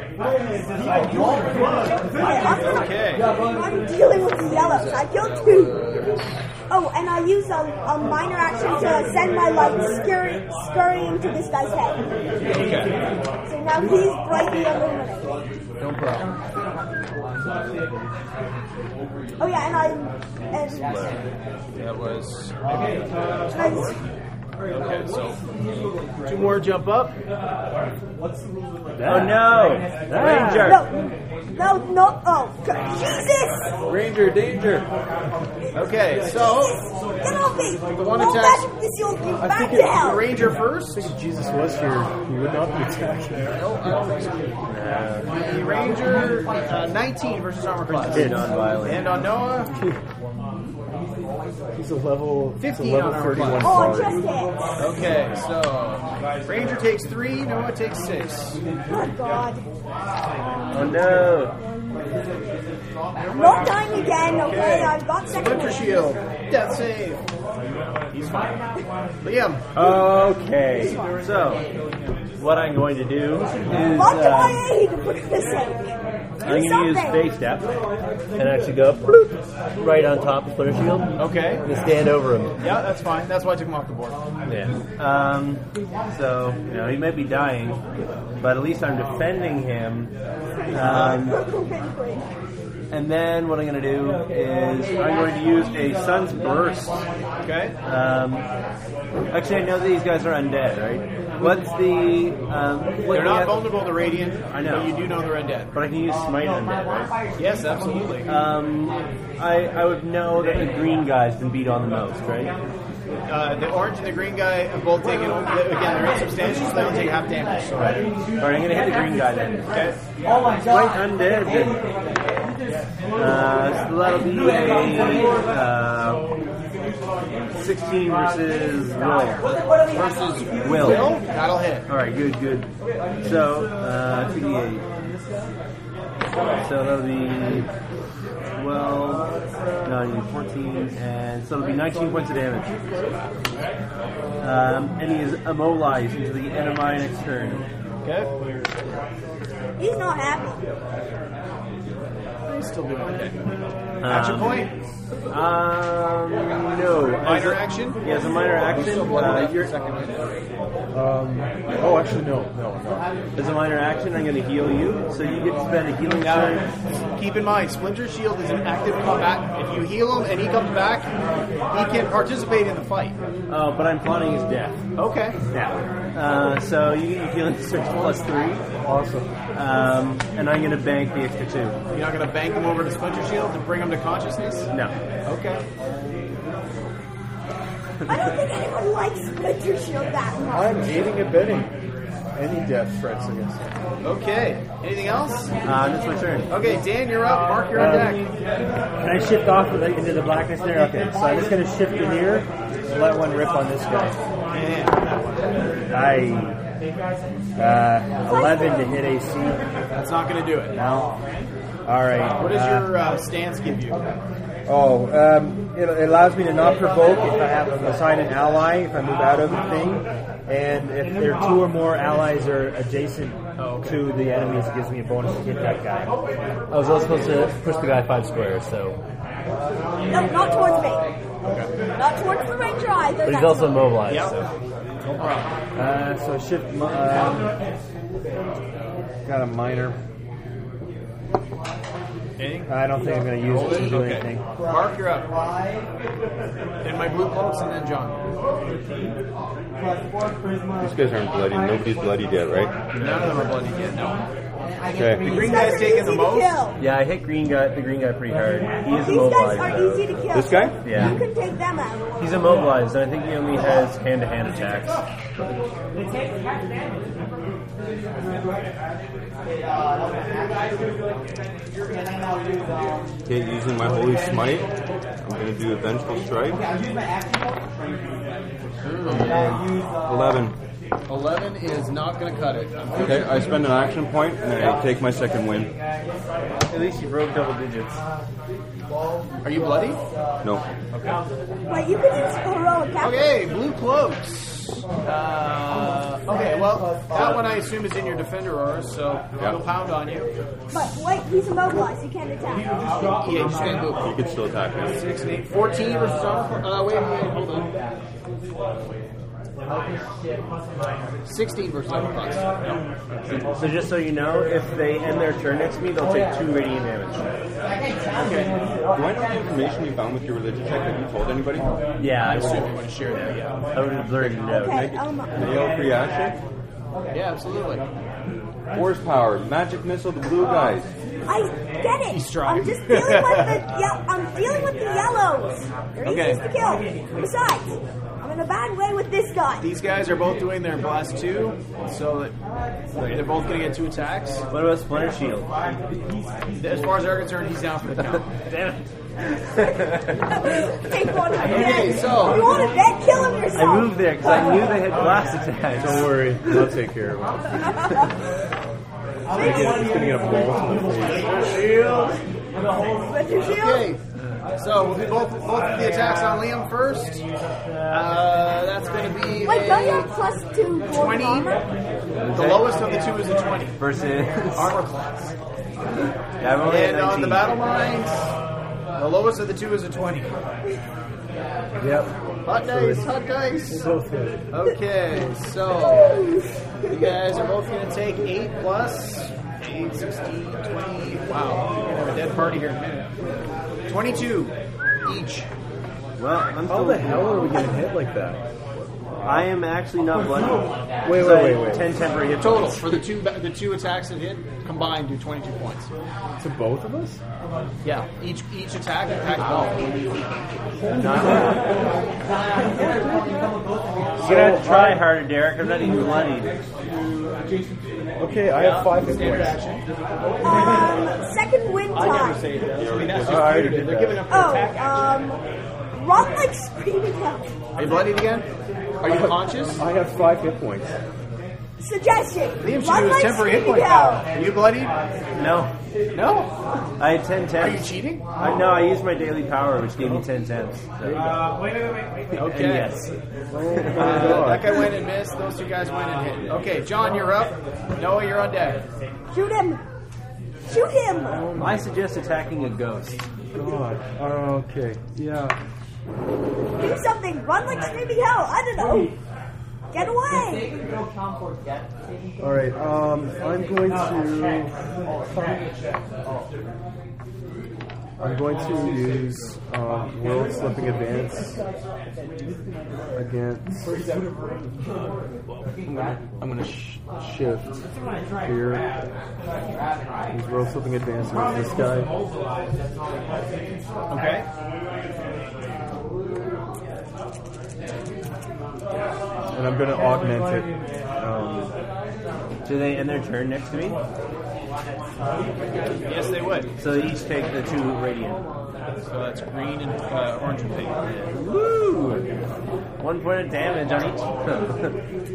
Okay, I'm gonna. Okay. I'm dealing with the yellows. I killed two. Oh, and I use a, a minor action to send my light scurry, scurrying to this guy's head. Okay. So now he's brightly illuminated. No problem. Oh yeah, and I and That was. and Okay, so two more jump up. Oh no! Ranger! no, no, no. Oh, Jesus! Ranger, danger! Okay, so Get off me! The one Roll attacks- back this, you'll be I back think to it- hell. the Ranger first. If Jesus was here, he would not be attacking. The Ranger uh, nineteen versus armor class. Hit non-violent. And on Noah, He's a level, he's a fifteen level on armor thirty-one class. Oh, bard. just hit. Okay, so Ranger takes three, Noah takes six. Good God. Oh no! I'm not dying again, okay? I've got second Splinter wind. Shield, death save. He's fine. Liam, Okay, so what I'm going to do is Lock to uh, my aid, for goodness sake. I'm going to use Space Step and actually go bloop, right on top of Flare Shield okay. and stand over him. Yeah, that's fine. That's why I took him off the board. Yeah. Um, so, you know, he may be dying, but at least I'm defending him. Um, and then what I'm going to do is I'm going to use a Sun's Burst. Okay. Um, actually, I know these guys are undead, right? What's the... Um, They're not vulnerable to Radiant, I know. but you do know they're undead. But I can use Smite undead, right? Yes, absolutely. Um, I, I would know that the green guy's been beat on the most, right? Uh, the orange and the green guy have both taken, again, they're insubstantial, so they don't take half damage. So. Right. Alright, I'm going to hit the green guy then. Okay. Smite undead. Uh, so that'll be a uh, sixteen versus Will. Versus Will. Will, that'll hit. Alright, good, good. So, uh, two d eight. So that'll be twelve, nine, fourteen, and so it'll be nineteen points of damage. Um, and he is immobilized until the end of my next turn. Okay. He's not happy. He's still doing okay. Action Um, point? Um, no. As Minor a- action? Yeah, as a minor action, uh, you're, Um, oh, actually, no, no, no. as a minor action, I'm going to heal you, so you get to spend a healing turn. Now, keep in mind, Splinter Shield is an active combat. If you heal him and he comes back, he can participate in the fight. Oh, but I'm plotting his death. Okay. Yeah. Uh, so you get your healing search plus three. Awesome. Um, and I'm going to bank the extra two. You're not going to bank him over to Splinter Shield to bring him to consciousness? No. Okay. I don't think anyone likes Splinter Shield that much. I'm aiding and abetting any death threats against him. Okay. Anything else? Uh, that's my turn. Okay, Dan, you're up. Mark your Um, attack. Can I shift off of the- into the blackness there? Okay, so I'm just going to shift in here and let one rip on this guy. And I uh, eleven to hit A C. that's not going to do it. No. All right. What does uh, your uh, stance give you? Oh, um, it, it allows me to not provoke if I have assign an ally if I move out of the thing, and if there are two or more allies are adjacent to the enemies, it gives me a bonus to hit that guy. I was also supposed to push the guy five squares, so. No, not towards me. Not towards the ranger either. But he's That's also not- immobilized, Yep. so. Uh, so shift. mi- Um, got a minor. Anything? I don't think I'm going to use it to do Okay. anything. Mark, you're up. And my blue cloaks, and then John. These guys aren't bloody. Nobody's bloodied yet, right? None of them are bloody yet, no. The Okay. green These guy's guys are taking the easy to most. kill. Yeah, I hit green guy, the green guy pretty hard. He is These guys immobilized. are though. easy to kill. This guy? Yeah. You can take them out. He's immobilized, and I think he only has hand-to-hand attacks. Okay, using my Holy Smite, I'm going to do a Vengeful Strike. eleven. eleven is not going to cut it. Okay, I spend an action point and then I take my second win. At least you broke double digits. Are you bloody? No. Wait, you could just heroic action. Okay, blue cloaks. Uh, okay, well, that one I assume is in your defender aura, so Yeah. he'll pound on you. But wait, he's immobilized. He can't attack. Yeah, you just can't move. You can still attack me. Six, eight, fourteen versus armor. Uh, wait, wait, hold on. sixteen versus armor class. No. So just so you know, if they end their turn next to me, they'll take two radiant damage. Do I know the information you found with your religion check? Have you told anybody? Yeah, I assume you would want to share that, yeah. I would have blurred it out. Okay, um, Nail free action. Yeah, absolutely. Force power. Magic missile to blue guys. I get it. He's trying. I'm just dealing with the ye- I'm dealing with the yellows. They're Okay. easiest to kill. Besides, I'm in a bad way with this guy. These guys are both doing their blast two, so that they're both going to get two attacks. What about Splinter Shield? As far as they're concerned, he's down for the count. Damn it. Take one. Okay, so- you want to bet? Kill him yourself. I moved there because I knew they had blast attacks. Don't worry, I'll take care of it. He's gonna get a ball to the face. Shield. Splinter Shield. Okay, so we'll do both, both of the attacks on Liam first. Uh, that's going to be Wait, don't you have a plus two dwarf twenty. armor? The lowest of the two is a twenty. Versus Armor class. Yeah, I'm only at And on nineteen. the battle lines, the lowest of the two is a twenty. Yep. Hot dice, hot dice. So good. Okay, so you guys are both going to take eight plus eight, sixteen, twenty. Wow, we're going to have a dead party here in a minute. twenty-two each. Well, I'm How still. the hell are we getting hit like that? I am actually not bloody. Wait, So wait, wait, wait. ten temporary hit Total points. for the two the two attacks that hit combined do twenty-two points. To both of us? Yeah, each each attack impacts both. You're gonna have to try harder, Derek. I'm not even bloodied. Okay, I have five hit Standard points. action. Um, second wind I never time. say that. I mean, that's Oh, just I already punitive. did They're that. giving up their attack action. Oh, um, run like screaming help. Are you bloodied again? Are you conscious? I have five hit points. Suggestion. Liam should Run do his like temporary hit screaming point hell. power. Are you bloodied? No. No. I had ten Are tenths. you cheating? I, no, I used my daily power, which gave me ten tenths. So. Uh, wait, wait, wait, wait, wait. Okay. And yes. Uh, that guy went and missed. Those two guys went and hit. Okay, John, you're up. Noah, you're on deck. Shoot him. Shoot him. I suggest attacking a ghost. God. Oh, okay. Yeah. Do something. Run like screaming hell. I don't know. Get away. All right. Um, I'm going to. I'm going to use um, World Slipping Advance against. I'm gonna, I'm gonna sh- shift here. Use World Slipping Advance against this guy. Okay. And I'm gonna augment it. Um, Do they end their turn next to me? Yes, they would. So they each take the two radiant. So that's green and uh, orange and pink. Woo! One point of damage on each.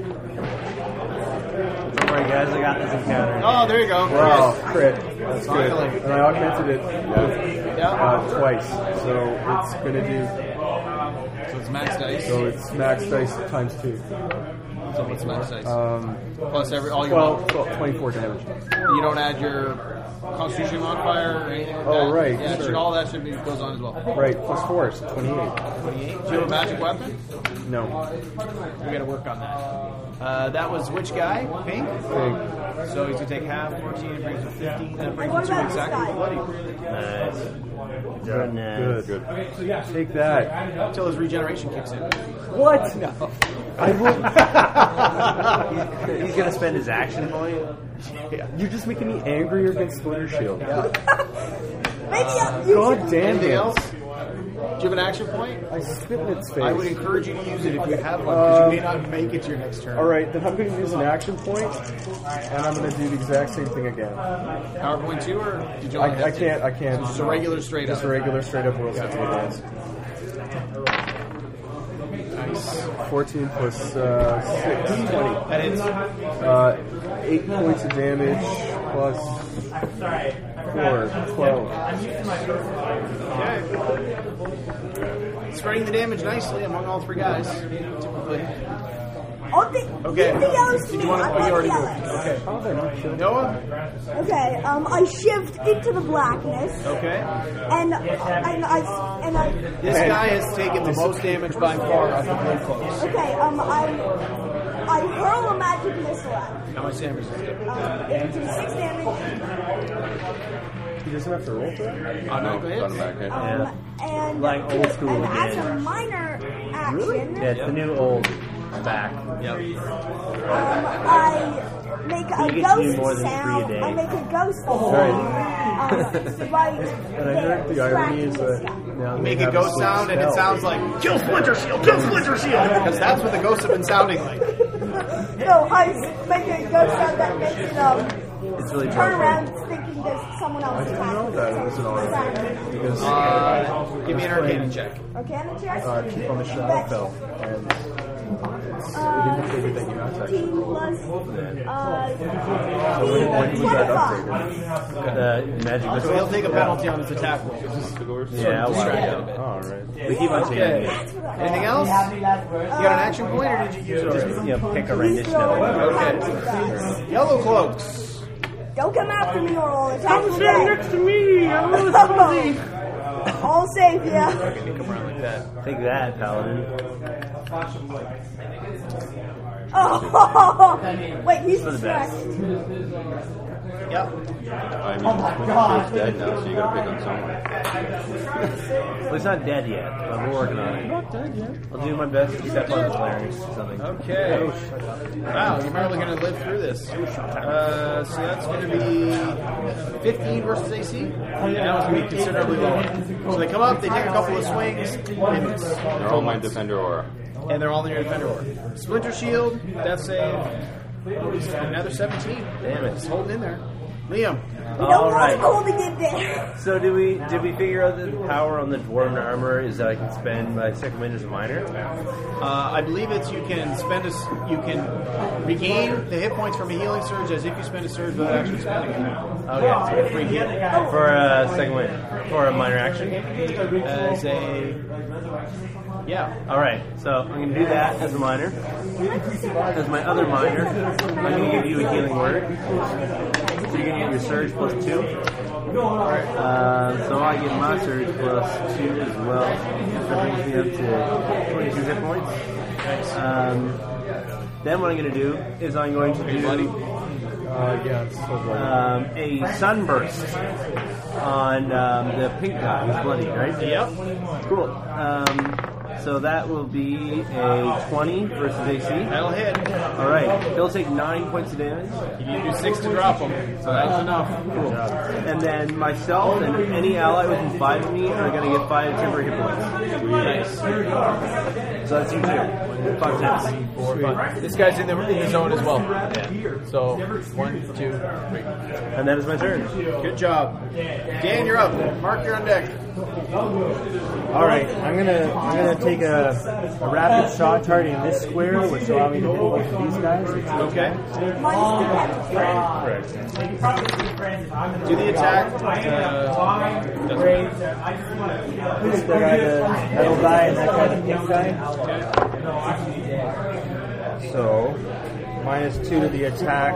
Don't worry, guys. I got this encounter. Oh, there you go. wow, crit. That's good. Finally. And I augmented it with, Yeah. uh, twice. So it's gonna do. So it's max dice. So it's max dice times two. So what's max dice? Um, Plus every all your twelve, twelve, twenty-four damage. You don't add your Constitution modifier or anything like Oh, that? right, Yeah, it sure. should, all that should be goes on as well. Right, plus four, so twenty-eight. twenty-eight. Do you have a magic weapon? No. We got to work on that. Uh, that was which guy? Pink? Big. So he's going to take half, fourteen, and brings him fifteen. That brings What him to about this exactly guy? bloody. Nice. Good. Good. Take that. Until his regeneration kicks in. What? I will. He's gonna spend his action point. You're just making me angrier against Splinter Shield. Maybe uh, you God should, damn Anything it. else? Do you have an action point? I spit in its face. I would encourage you to use it if you have one, because Um, you may not make it to your next turn. All right, then I'm going to use an action point, and I'm going to do the exact same thing again. PowerPoint two, or did you I, only I have to? can't. I can't. Just a regular straight Just up. a regular straight up World Series advance. Nice. fourteen plus uh, six, twenty. That is. Uh, eight points of damage plus four, twelve. Okay. Spreading the damage nicely among all three guys. Typically. Oh, the, Okay. Give the yellows to Did me. you want to? I Oh, you want already the moved. yellows. Okay. Oh, they're not killed. Noah. Okay, um, I shift into the blackness, Okay. and and I and I. This guy has taken the most damage by far off the blue clothes. Okay, um, I I hurl a magic missile at him. How much damage is it? Um, it do six damage. He doesn't have to roll for that? Oh, no, go Got him ahead. back hit. Um, and Like old school and as again. a minor action, Yeah, it's the new old back. Yep. um, I make a You get to do ghost more than three a sound. day. I make a ghost sound. Right. Um, right And I there, heard the irony is distracting this that guy. now You they make a have ghost switch sound, and it spell. sounds like kill Splinter Shield, kill Splinter Shield, because that's what the ghosts have been sounding like. No, I make a ghost sound that makes it um It's really turn broken. around thinking there's someone else I didn't know attacking. that it wasn't already. Because Uh, give me an arcana check. Arcana check. uh, keep on the shadow fell. And Uh, indicated that you have to sixteen plus uh, when was that twenty-five. updated? The magic So missile. he'll take a penalty on his attack roll. Yeah, I'll Distract watch it a bit. Oh, all right. We keep on changing Okay. it. Anything else? You got an action point, or did you use it already? You know, pick a He's rendition of throwing it. magic Okay. dust. Yellow cloaks. Don't come after me or I'll attack you again. to me. I'm I'll save ya. Come around like that. Take that, Paladin. Oh, wait, he's For the best. distracted. Yep. I mean, Splinter's dead now, so you gotta pick on someone. Well, he's not dead yet, but we're working on it. I'll do my best to step on his larynx or something. Okay. Wow, you're barely going to live through this. Uh, so that's going to be fifteen versus A C. And that was going to be considerably lower. So they come up, they take a couple of swings, they miss. They're all my defender aura. And they're all in your defender order. Splinter Shield, death save. Another seventeen. Damn it, it's holding in there. Liam. We don't All want right. him holding it there. So did we did we figure out that the power on the dwarven armor is that I can spend my second wind as a minor? Uh, I believe it's you can spend a, s- you can regain the hit points from a healing surge as if you spend a surge without actually spending it. Okay, so we have free heal for a second wind for a minor action. As a yeah. All right, so I'm going to do that as a minor. As my other minor, I'm going to give you a healing word. So you're going to get your surge plus two. Uh, so I get my surge plus two as well. That brings me up to twenty-two hit points. Um, then what I'm going to do is I'm going to do Uh, yeah, it's so bloody. um, a sunburst on um, the pink guy who's bloody, right? Yep. Cool. Um, so that will be a twenty versus A C. That'll hit. All right. He'll take nine points of damage. You need to do six to drop them. So that's enough. Cool. And then myself and any ally within five of me are going to get five temporary hit points. Nice. So that's you two. Five times. Four, five. This guy's in the, in the zone as well. Yeah. So one, two, three. And that is my turn. Good job. Dan, you're up. Mark, you're on deck. All right, I'm gonna I'm gonna take a, a rapid shot targeting this square, which will allow me to hit both of these guys. Okay. Correct. Do the attack. Uh, doesn't- This guy, the metal guy, and that guy, the pink guy. So minus two to the attack.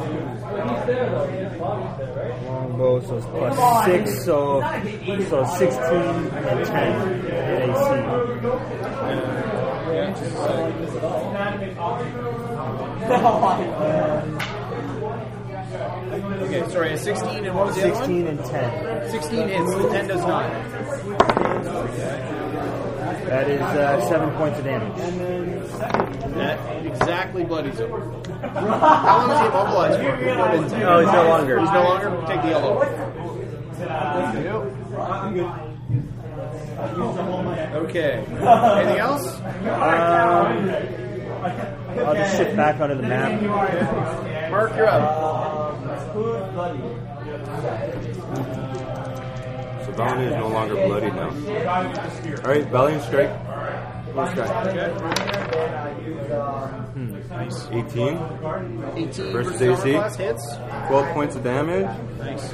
Longbow, so it's plus six, so so sixteen and ten in A C. Okay, sorry, a sixteen and what was the other one? Sixteen and ten. sixteen hits, the ten does not. That is uh, seven points of damage. That exactly bloodies him. How long is he immobilized for? Oh, he's no longer. He's no longer? Take the yellow. Okay. Anything else? Um, I'll just shift back onto the map. Mark, you're up. So Valony is no longer bloodied now. Alright, Valiant Strike. First guy. Hmm. Nice. eighteen. eighteen Versus versus A C. armor class hits. twelve points of damage. Nice.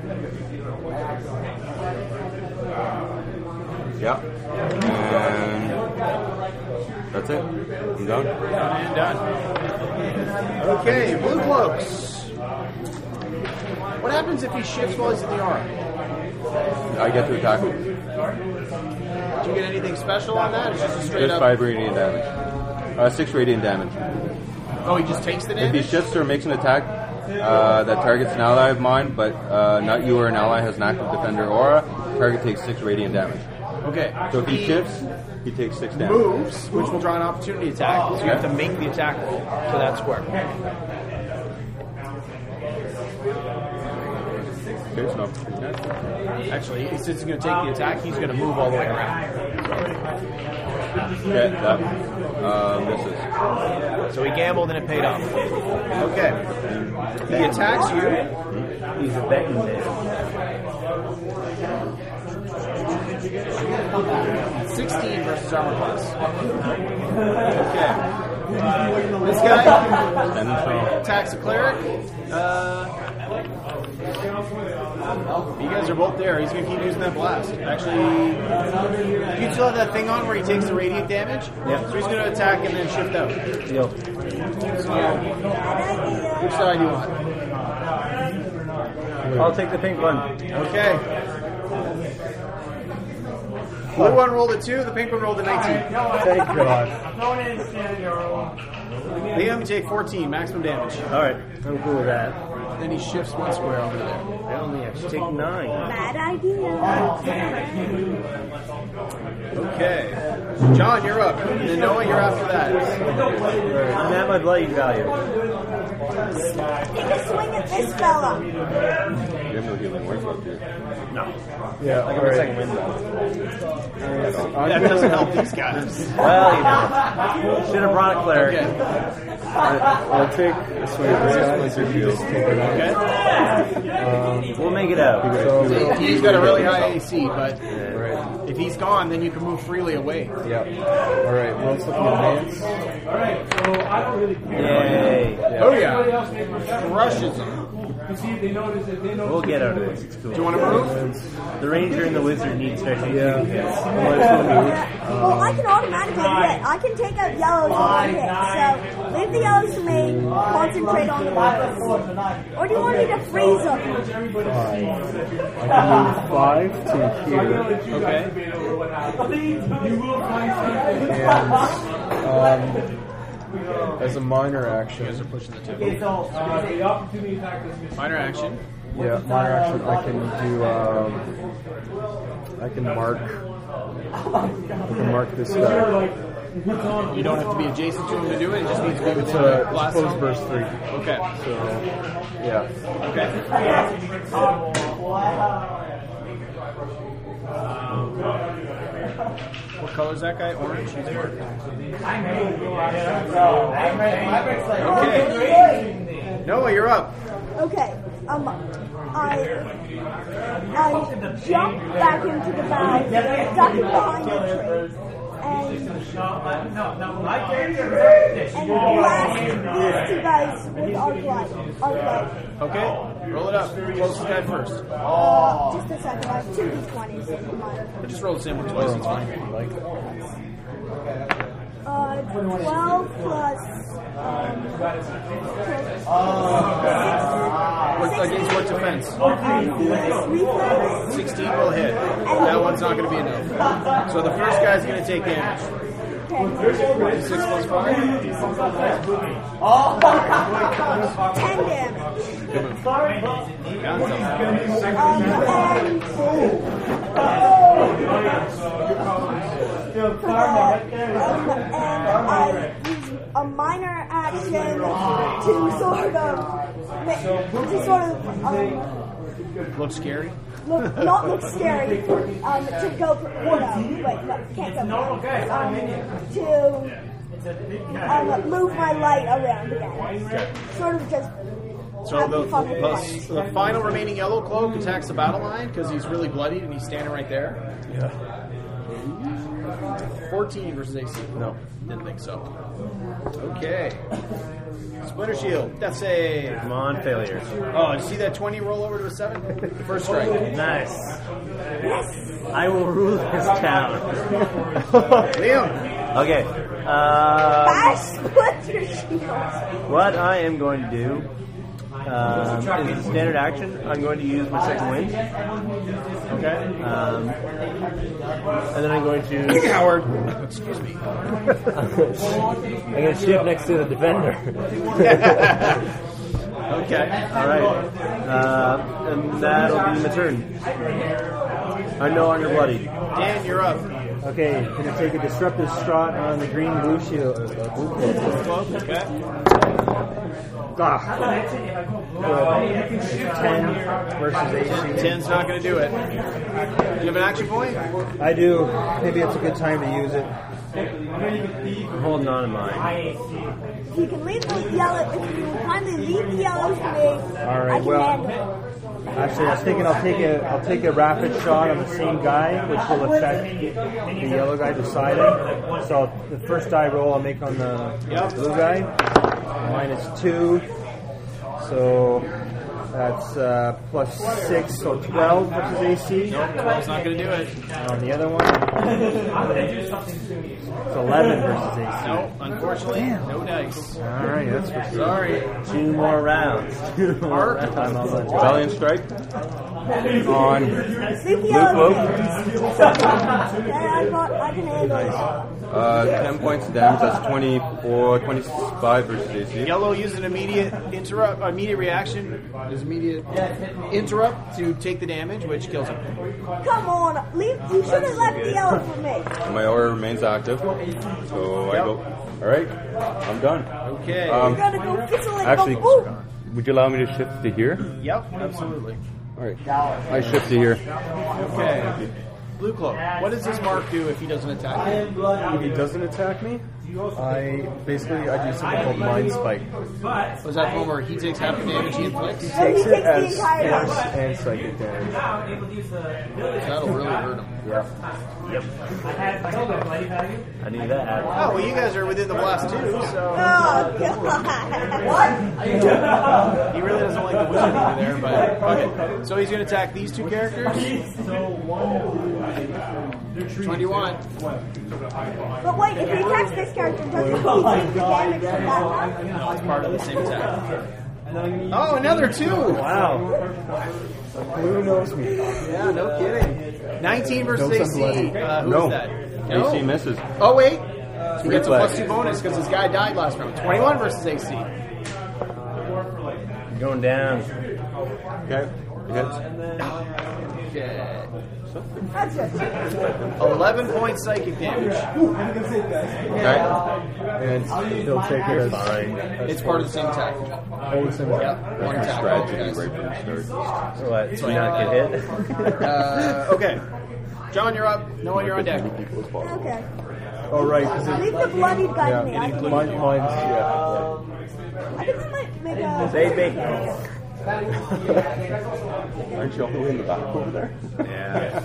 Yeah. And that's it. I'm done. And done. Okay, Blue Cloaks. What happens if he shifts while he's in the arm? I get to attack him. Do you get anything special on that? It's just a straight Just up. five radiant damage. Uh, six radiant damage. Oh, he just takes the If damage? he shifts or makes an attack uh, that targets an ally of mine, but uh, not you or an ally has an active defender aura, target takes six radiant damage. Okay. So if he shifts, he takes six damage. Moves, which will draw an opportunity attack. So you have to make the attack roll to that square. Okay, so no. Actually, since he's going to take the attack, he's going to move all the way around. Okay, that uh, misses. So he gambled and it paid off. Okay. He attacks you. He's a betting man. sixteen versus armor class. Okay. This guy And so, attacks a cleric. Uh, you guys are both there. He's going to keep using that blast. Actually, you still have that thing on where he takes the radiant damage? Yeah. So he's going to attack and then shift out. Deal. So, which side do you want? I'll take the pink one. Okay. Blue one rolled a two, the pink one rolled a nineteen. Thank God. Liam, you take fourteen, maximum damage. Alright, I'm cool with that. Then he shifts one square over there. I only have to take nine. Bad idea. Okay. John, you're up. And then Noah, you're after that. I'm at my blighting value. Take a swing at this fella. you have no healing words left here. Yeah, Like all I'm a right. second wind though. That doesn't help these guys. Well, you know. Should have brought a cleric. Okay. I'll take a swing at this guy. So you just take it out. Okay. Um, We'll make it out. so, He's got a really high A C, but right. if he's gone, then you can move freely away. Yeah. All right. Well, let's look at advance. Yay. Oh, yeah. Crushes him. We'll get out of this. It's cool. Do you want to move? The ranger and the wizard need special Yeah. hits. Well, I can automatically hit. I can take out yellows when I hit. So leave the yellows to me. Concentrate on the reds. Or do you want me to freeze them? Five. I can move five to here. Okay. And um, as a minor action, You guys are pushing the table. Minor action. yeah, minor action, I can do. Um, I can mark. I can mark this guy. You don't have to be adjacent to him to do it. It just needs to be It's within a the blast close zone. burst three. Okay. So, yeah. What color is that guy? Orange? He's orange. Okay. Noah, you're up. Okay. Um, I I jump back into the bag, duck behind the tree, and and blast these two guys with arc light. Arc light. Okay. Roll it up. Closest guy first. Uh, just a second. I have two d twenties in mine. Just roll the same one twice. It's fine. Uh, twelve plus um, What, against what defense? reflex. sixteen will hit. That one's not going to be enough. So the first guy's going to take damage. six plus five. Ten damage. Yeah, Um, and, for that, um, and I use a minor action to sort of, ma- to sort of, um, Looks scary. Look, not look scary. Um, to go, for, you know, wait, no, can't go. Um, to um, move my light around again. Sort of just. So the, the, the final remaining yellow cloak attacks the battle line because he's really bloodied and he's standing right there. Yeah. fourteen versus A C. No. Didn't think so. Okay. Splinter Shield. Death save. Come on, failure. Oh, did you see that twenty roll over to a seven? First strike. Nice. I will rule this town. Liam. Okay. Uh, Bash Splinter Shield. what I am going to do um, is a standard action. I'm going to use my second wind. Okay. Um, and then I'm going to... Howard. Excuse me. I'm going to shift next to the defender. Okay. All right. Uh, and that'll be my turn. I'm no longer bloody. Dan, you're up. Okay, going to take a disruptive shot on the green blue shield. Uh, blue cloak. Okay. Ah. Good. ten versus A C. ten's not going to do it. Do you have an action point? I do. Maybe it's a good time to use it. I'm holding on to mine. You can leave the yellow. If you kindly leave the yellow for me, All right, I can well- handle it. Actually, I was thinking I'll take a I'll take a rapid shot on the same guy, which will affect the yellow guy beside him. So the first die roll I'll make on the Yep. blue guy. Mine is two. So that's uh, plus six, so twelve versus A C. Nope, twelve's not going to do it. And on the other one, it's eleven versus A C. No, unfortunately, no dice. All right, that's for sure. Sorry. Two more rounds. Two more Mark. rounds. I'm all done. Valiant strike on Leave the blue yellow. cloak. Yeah, I got. I can handle it. Uh, ten points of damage. That's twenty-four, twenty-five versus A C. Yellow used an immediate interrupt, immediate reaction, his immediate interrupt to take the damage, which kills him. Come on, leave. You should have left the yellow for me. My aura remains active, so I go. All right, I'm done. Okay. Um, You're gonna go fizzle and actually, go. Ooh. would you allow me to shift to here? Yep, absolutely. All right, I shift to here. Okay. Blue Cloak. What does this mark do if he doesn't attack you? If he doesn't attack me, I basically I do something called Mind Spike. Was that one where he takes half the damage he inflicts? So he Takes takes it the as entire force damage. and psychic damage. That'll really hurt him. Yeah. I knew that. Oh, well, you guys are within the blast too, so Oh god! What? he really doesn't like the wizard over there. But okay, so he's going to attack these two characters. twenty-one. But wait, if he attacks this character, doesn't he take the damage from that one? No, it's part of the same attack. Oh, another two! Wow. Blue knows me. Yeah, no kidding. nineteen versus Don't A sound C. bloody. Uh, who No. is that? A C misses. Oh, wait. He gets a flag. plus two bonus because this guy died last round. twenty-one versus A C. Going down. Okay, it hits. Okay. That's it. eleven points psychic damage. Okay. And he'll take it as Fine. It's part of the same attack. all the same. Yep. One attack. Strategy Guys. right from the start. What? Do not get hit? Uh, okay. John, you're up. Noah, you're on deck. Okay. Oh right, because Leave the bloodied guy to me. yeah, I can, mine, mine's yeah. I think I might make a. Baby. Aren't you all the way in the back over there? Yeah.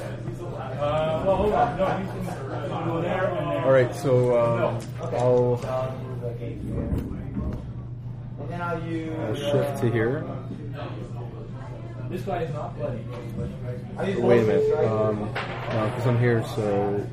All right, so um, I'll I'll shift to here. This guy is not bloody. Wait a minute, um, no, because I'm here, so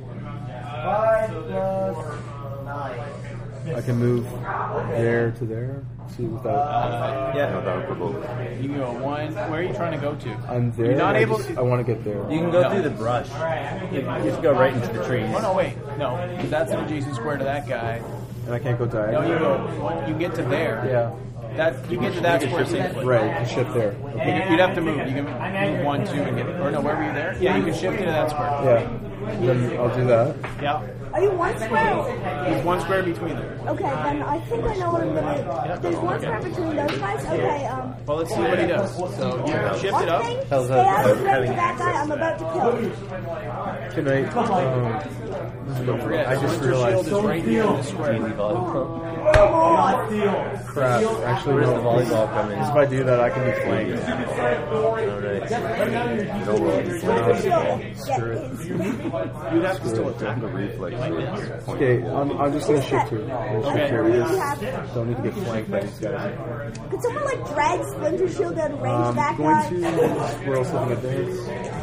I can move there to there. See without. Yeah. No, that would provoke. You can go one. Where are you trying to go to? I'm there. You're not I able just- to- I want to get there. You can go No. through the brush. You just go right into the trees. Oh, no, wait. No. Because that's an adjacent square to that guy. And I can't go No, diagonal. you go. You can get to there. Yeah. That You get to that square safely. Right, I can shift there. You'd you'd have to move. You can move one, two, and get. Or no, where were you there? Yeah, you can shift into that square. Yeah. Then I'll do that. Yeah. Are you one square? He's one square between them. Okay, then I think I know what I'm gonna. There's one square between those guys. Okay, um. Well, let's see what he does. So you shift One it up. thing, How's stay that? out of range of that guy. I'm about to kill him. Can I? Um, this is Don't forget, I just Splinter realized. Shield is right here in the square. Come on. Crap. Actually, Where's no. the volleyball come in? If I do that, I can be flanked. Alright. No roll. Splinter Shield. Get Screw it. his. You'd have to still attack. The reflex. Okay, I'm, I'm just gonna shift to it. Okay. Here it is. You have- Don't need to get flanked by these guys. Could someone like drag Splinter Shield out of range of I'm that going guy? to swirl something advance.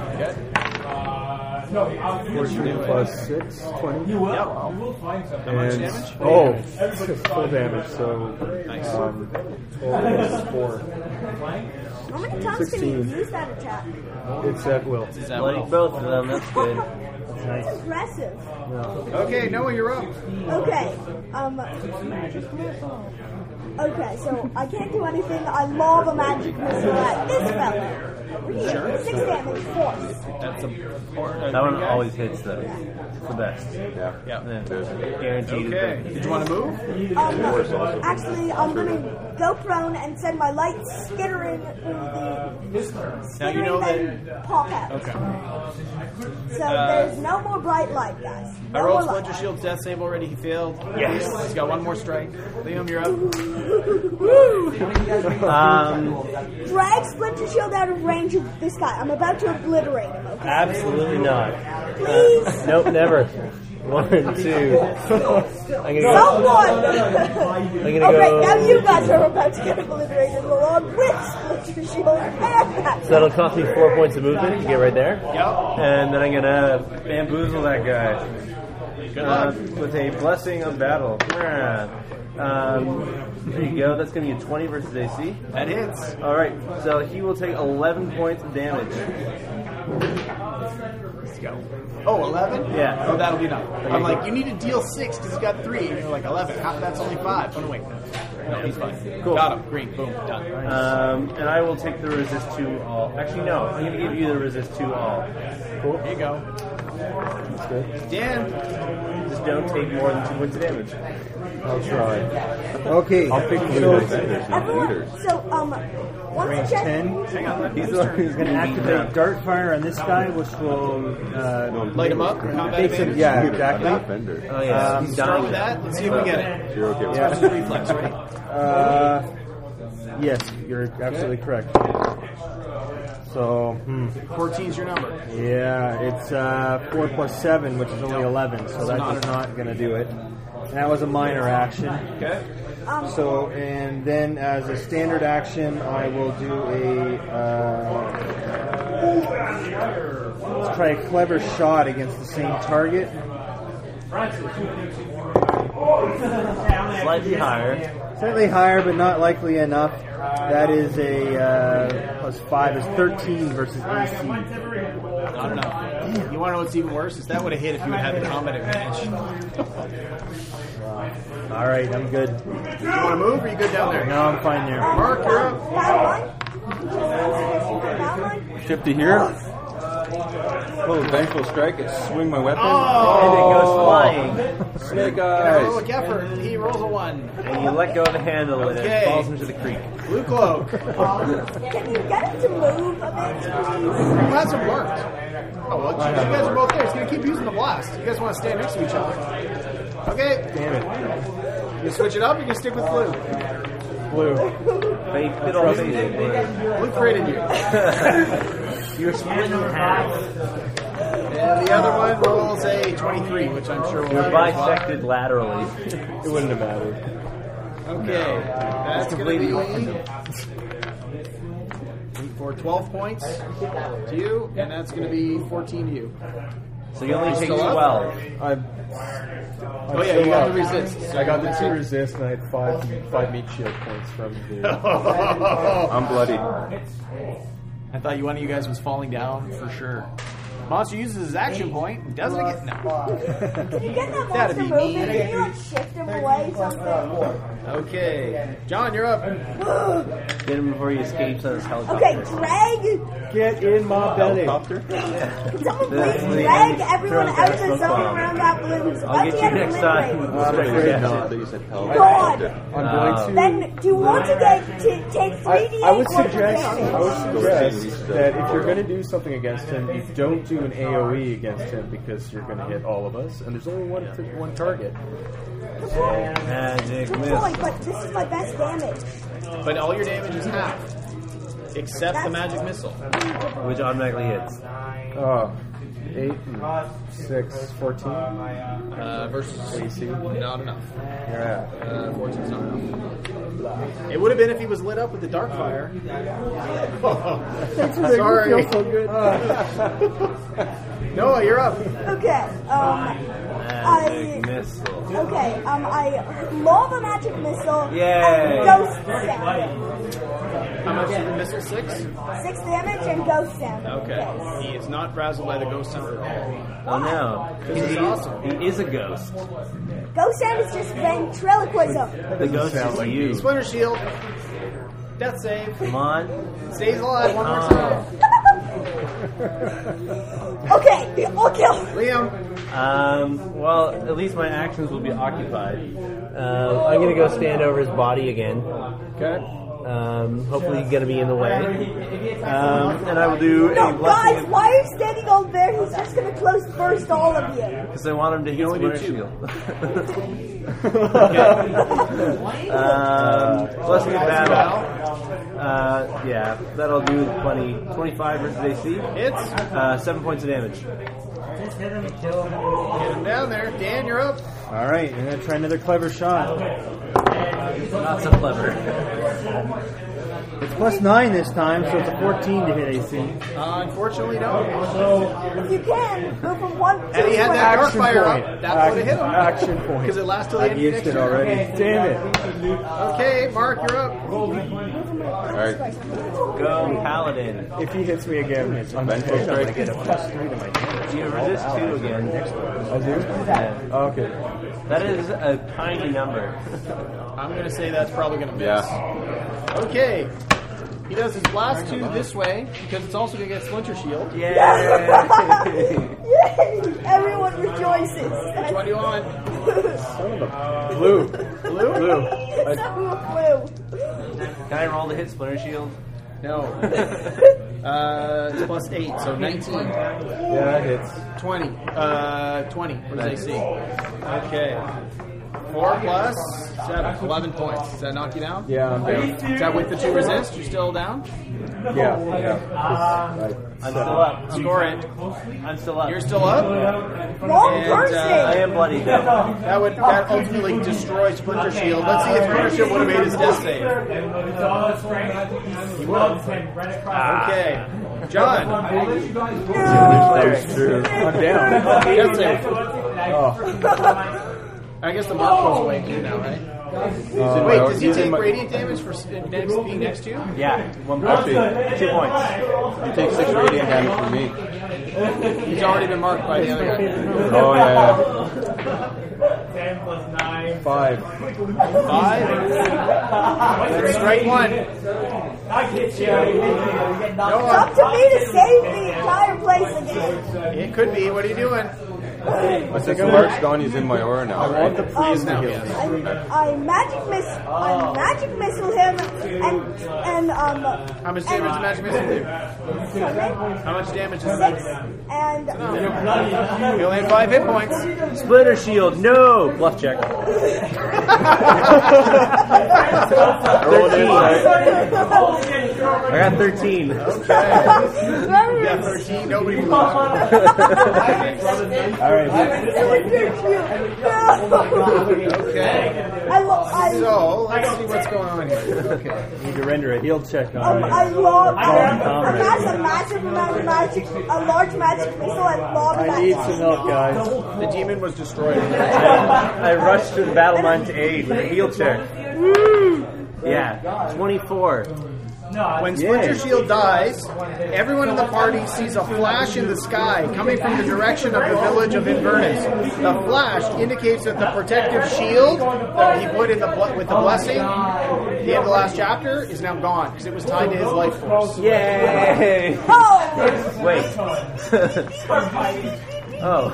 fourteen plus six, twenty. Yep. How much And, damage? oh, full damage, so Nice. um, twelve plus four. How many times can you sixteen. use that attack? It's at will. Is that Like well? both of them, that's good. That's impressive. Okay, Noah, you're up. Okay. Um. Okay, so I can't do anything. I lob a magic missile at this fella. Sure. Six damage, force. That's a That one always hits though. It's the best. Yeah. Yeah. Guaranteed. Okay. Did you want to move? Um, actually, I'm gonna go prone and send my light skittering through the. Now you know skittering, then pop out. Okay. So there's no more bright light, guys. I No rolled more light. Splinter Shield's death save already. He failed. Yes. He's got one more strike. Liam, you're up. Um, Drag Splinter Shield out of range of this guy. I'm about to obliterate him. Okay. absolutely not. Please. Nope, never. One, two. I'm gonna go. Someone! gonna Alright, go- now you guys are about to get obliterated along with Splinter Shield and that. So that'll cost me four points of movement to get right there. Yep. And then I'm gonna bamboozle that guy. Good Uh, luck. with a blessing of battle. Yeah. Um, there you go. That's gonna be a twenty versus A C. That hits. All right. So he will take eleven points of damage. Let's go. Oh, eleven? Yeah. Oh, that'll be enough. I'm like, you need to deal six because he's got three. And you're like, eleven. How, that's only five. Oh, no, wait. No, he's fine. Cool. Got him. Green. Boom. Done. Um, and I will take the resist to all. Actually, no. I'm gonna give you the resist to all. Cool. Here you go. That's good. Dan. Just don't take more than two points of damage. I'll try. Okay, I'll pick blue so defenders, not Everyone, leaders. so, um, once Range the check. ten. Hang on. Let He's He's the one who's Going to gonna activate Dart Fire on this guy, which will uh, Light him up. Combat takes him. advantage. Yeah, Leader, not exactly. defender. Oh yeah. Um, he's Start dying. with that. Let's see if we get it. You're okay with Yeah. that. Versus reflex, right? Uh, yes, you're absolutely correct. So, hmm, fourteen's your number. yeah, it's uh, four plus seven, which is only eleven, so that's not going to do it. That was a minor action. Okay. So, and then as a standard action, I will do a uh, let's try a clever shot against the same target. Slightly higher. Slightly higher, but not likely enough. That is a uh, plus five is thirteen versus A C. Not enough. You want to know what's even worse? Is that would have hit if you would have had the combat advantage. All right, I'm good. You want to move or are you good down there? No, I'm fine there. Mark, you're up. fifty here. Oh, vengeful strike. I swing my weapon. Oh! And it goes flying. Snake Heroic eyes. effort. He rolls a one. And you let go of the handle and Okay. it falls into the creek. Blue cloak. Can you get him to move a bit, please? Well, that's what worked. Oh, well, you guys are both there. He's going to keep using the blast. You guys want to stand next to each other. Okay. Damn it. You switch it up, you can stick with blue. Blue. Fate, fiddle, fading. Blue created you. You're split in half. And the other one rolls a twenty-three, which I'm sure will You're hit as well. bisected laterally. It wouldn't have mattered. Okay. That's going to be for twelve points to you, and that's going to be fourteen to you. So you only take Still up? twelve. I'm, Oh, yeah, you got the resist. So I got the two resist, and I had five five meat shield points from the. I'm bloody. I thought you one of you guys was falling down for sure. Monster uses his action point and doesn't get no. Can you get that That'd monster be moving? mean. Can you like shift him away something? Okay, John, you're up. Get him before he escapes on his helicopter. Okay, drag. Get in my belly. Helicopter? Can someone That's please the- drag everyone throw out of the gas zone bomb. around that balloon? So I'll let get the you enemy next win time. rate. I'm afraid not that you said God. helicopter. I'm Uh, going to. Then, do you want to get to take three d eight I would worth of suggest, I damage? would suggest that if you're going to do something against him, you don't do an AoE against him because you're going to hit all of us, and there's only one one target. Magic Good miss. point, but this is my best damage. But all your damage is half, except the magic missile. Which automatically hits. Oh, eight and six, fourteen. Uh, versus A C. not enough. Yeah. Uh, fourteen's not enough. It would have been if he was lit up with the dark fire. Sorry. Feel so good. Noah, you're up. Okay, um, I, Magic missile. okay, um, I lava magic missile Yay. and ghost sound. How much is the missile? Six? Six damage and ghost sound. Okay. He is not frazzled by the ghost sound at all. Oh no. This is He, awesome. he is a ghost. Ghost sound is just ventriloquism. The ghost is like you. Splinter shield. Death save. Come on. Stays alive one more Oh. time. Okay, I'll kill. Liam. Um, well, at least my actions will be occupied. Uh, I'm gonna go stand over his body again. Okay. Um, hopefully he's gonna be in the way. Um, and I will do a No, guys, blessing why are you standing over there? He's just gonna close burst all of you. because I want him to hit only do Splinter two. Shield. um, blessing of battle. Uh, yeah, that'll do twenty, twenty-five versus A C. Hits. Uh, seven points of damage. Get him down there. Dan, you're up. All right, I'm gonna try another clever shot. Not so clever. It's plus nine this time, so it's a fourteen to hit A C. Uh, unfortunately, no. If you can, go from one to And he had that dark Action fire point. up. That would have hit him. Action point. Because it lasts till the I've end of used next it turn. already. Damn it. Okay, Mark, you're up. Alright. Go Paladin. If he hits me again, it's unfair. I'm gonna get a plus three to my damage. You resist two again. I do? Okay. That is a tiny number. I'm going to say that's probably going to miss. Yeah. Okay. He does his blast two this way because it's also going to get Splinter Shield. Yay! Yay! Everyone rejoices. Which one do you want? Blue. Blue? Blue. It's so blue. Can I roll the hit Splinter Shield? No. Uh, it's plus eight, so nineteen. Yeah, that hits. twenty. Uh, twenty. What does they see? Okay. Four plus seven. eleven points. Does that knock you down? Yeah, I'm down. Is that with the two resist? You're still down? Yeah, yeah. I'm still up. Score it. I'm still up. You're still up? Wrong And, person. uh, I am bloody. That would that ultimately destroy Splinter Shield. Let's see if Splinter Shield would have made his death save. He would. Okay. John. That's true. I'm down. Death save. Oh. I guess the mark goes away too now, right? Uh, Wait, does he he's in take my- radiant damage for s- next, being next to you? Yeah, one Actually, two points. he takes six radiant damage from me. He's already been marked by the other guy. Oh, yeah, ten plus nine. Five. Five. That's strike one. I get you. You get knocked Noah. Up to me to save the entire place again. It could be. What are you doing? yeah. Since Mark's gone, he's in my aura now, I want the right? priest now, to heal yes. me. I, I magic miss, I magic missile him, and and um. How much damage does Magic Missile do? Seven, How much damage does it six, do? and You only have five hit points. Splitter Shield. No. Bluff check. thirteen. I got thirteen. Yeah, thirteen. Nobody blew up. All right. Okay. I, lo- I, So, let's see what's going on here. Okay. Need to render a heal check um, on I it. love. I Comrade. has a massive amount of magic, a large magic missile, and love I need some milk, guys. The demon was destroyed. I rushed to the battle line to aid with a heal check. Yeah, twenty-four. When Splinter Shield dies, everyone in the party sees a flash in the sky coming from the direction of the village of Inverness. The flash indicates that the protective shield that he put in the ble- with the blessing at the end of the last chapter is now gone because it was tied to his life force. Yay! Oh! Wait. Oh.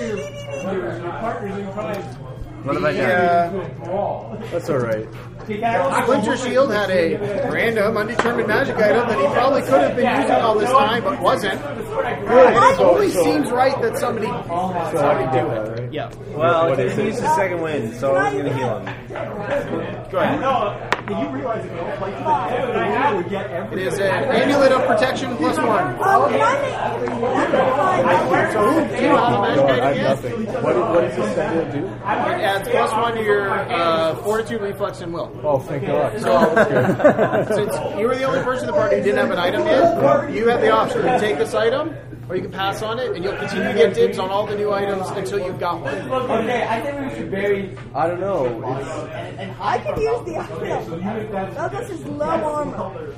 What have I done? Uh, That's all right. Splinter Shield had a random, undetermined magic item that he probably could have been using all this time, but wasn't. And it only seems right that somebody, somebody do it. Right? Yeah. Well, What he is it? used the second wind, so I'm going to heal him. Go ahead. Did you realize it was would get every It is an amulet of protection plus one. Um, can I make, can I make So who do you know how to No, magic I item have yet? nothing. What, what does this thing do? It adds plus one to your uh, fortitude, reflex, and will. Oh, thank God. So, since you were the only person in the party who didn't have an item yet, you have the option. You can take this item, or you can pass on it, and you'll continue to get dibs on all the new items until you've got one. Okay, I think we should bury. I don't know. It's, I could use the item. Douglas is low armor.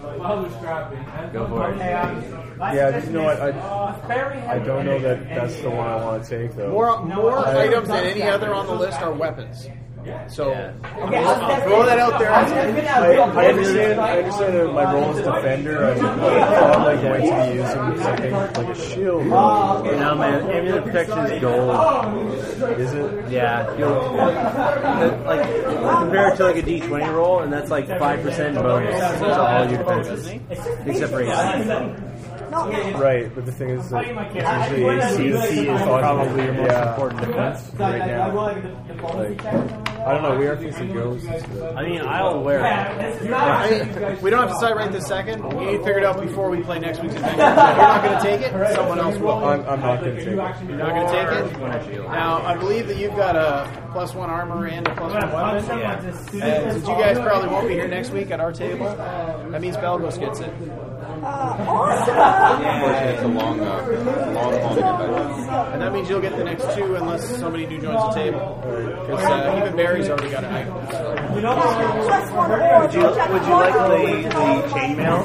Go for it. yeah, you know what? I, I don't know that that's the one I want to take, though. More more I- items than any other on the list are weapons. So Yeah. I'll, I'll throw that out there. As I, I understand. I understand that my role is defender. I thought like going to be using something like a shield. No, man. Amulet protection is gold. Is it? Yeah. You'll, like, compare it to like a D twenty roll, and that's like five percent bonus to all your defenses. Except for A C. Not Right, but the thing is that usually A C is probably your most important defense right now. Like, I don't know. We are facing ghosts. But I mean, I'll wear it. I mean, we don't have to decide right this second. We need to figure it out before we play next week's adventure. If you're not going to take it, someone else will. I'm, I'm not going to take it. You're not going to take it? Now, I believe that you've got a plus one armor and a plus one weapon. And since you guys probably won't be here next week at our table, that means Belgos gets it. Uh, awesome. Unfortunately, it's a long, uh, long haul to get back. And that means you'll get the next two unless somebody new joins the table. Because uh, even Barry's already got an item. So. Plus one or Would you, would you like the, the chainmail?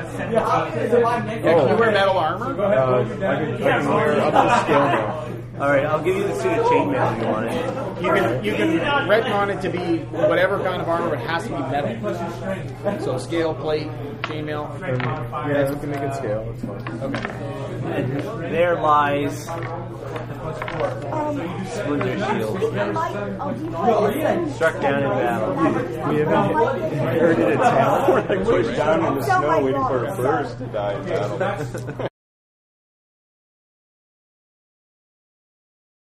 Yeah, can you wear metal armor? Uh, I can, I can wear up to skill now. Alright, I'll give you the suit of chainmail if you want it. You can you can retcon it to be whatever kind of armor, but it has to be metal. So scale, plate, chainmail. And, yeah, we can make it scale. It's fine. Okay. And there lies Um, Splinter Shield. light, I'll do light. Struck down in battle. We haven't inherited a town. We're like pushed down in the Sell my snow waiting for a rocks. burst to die in battle.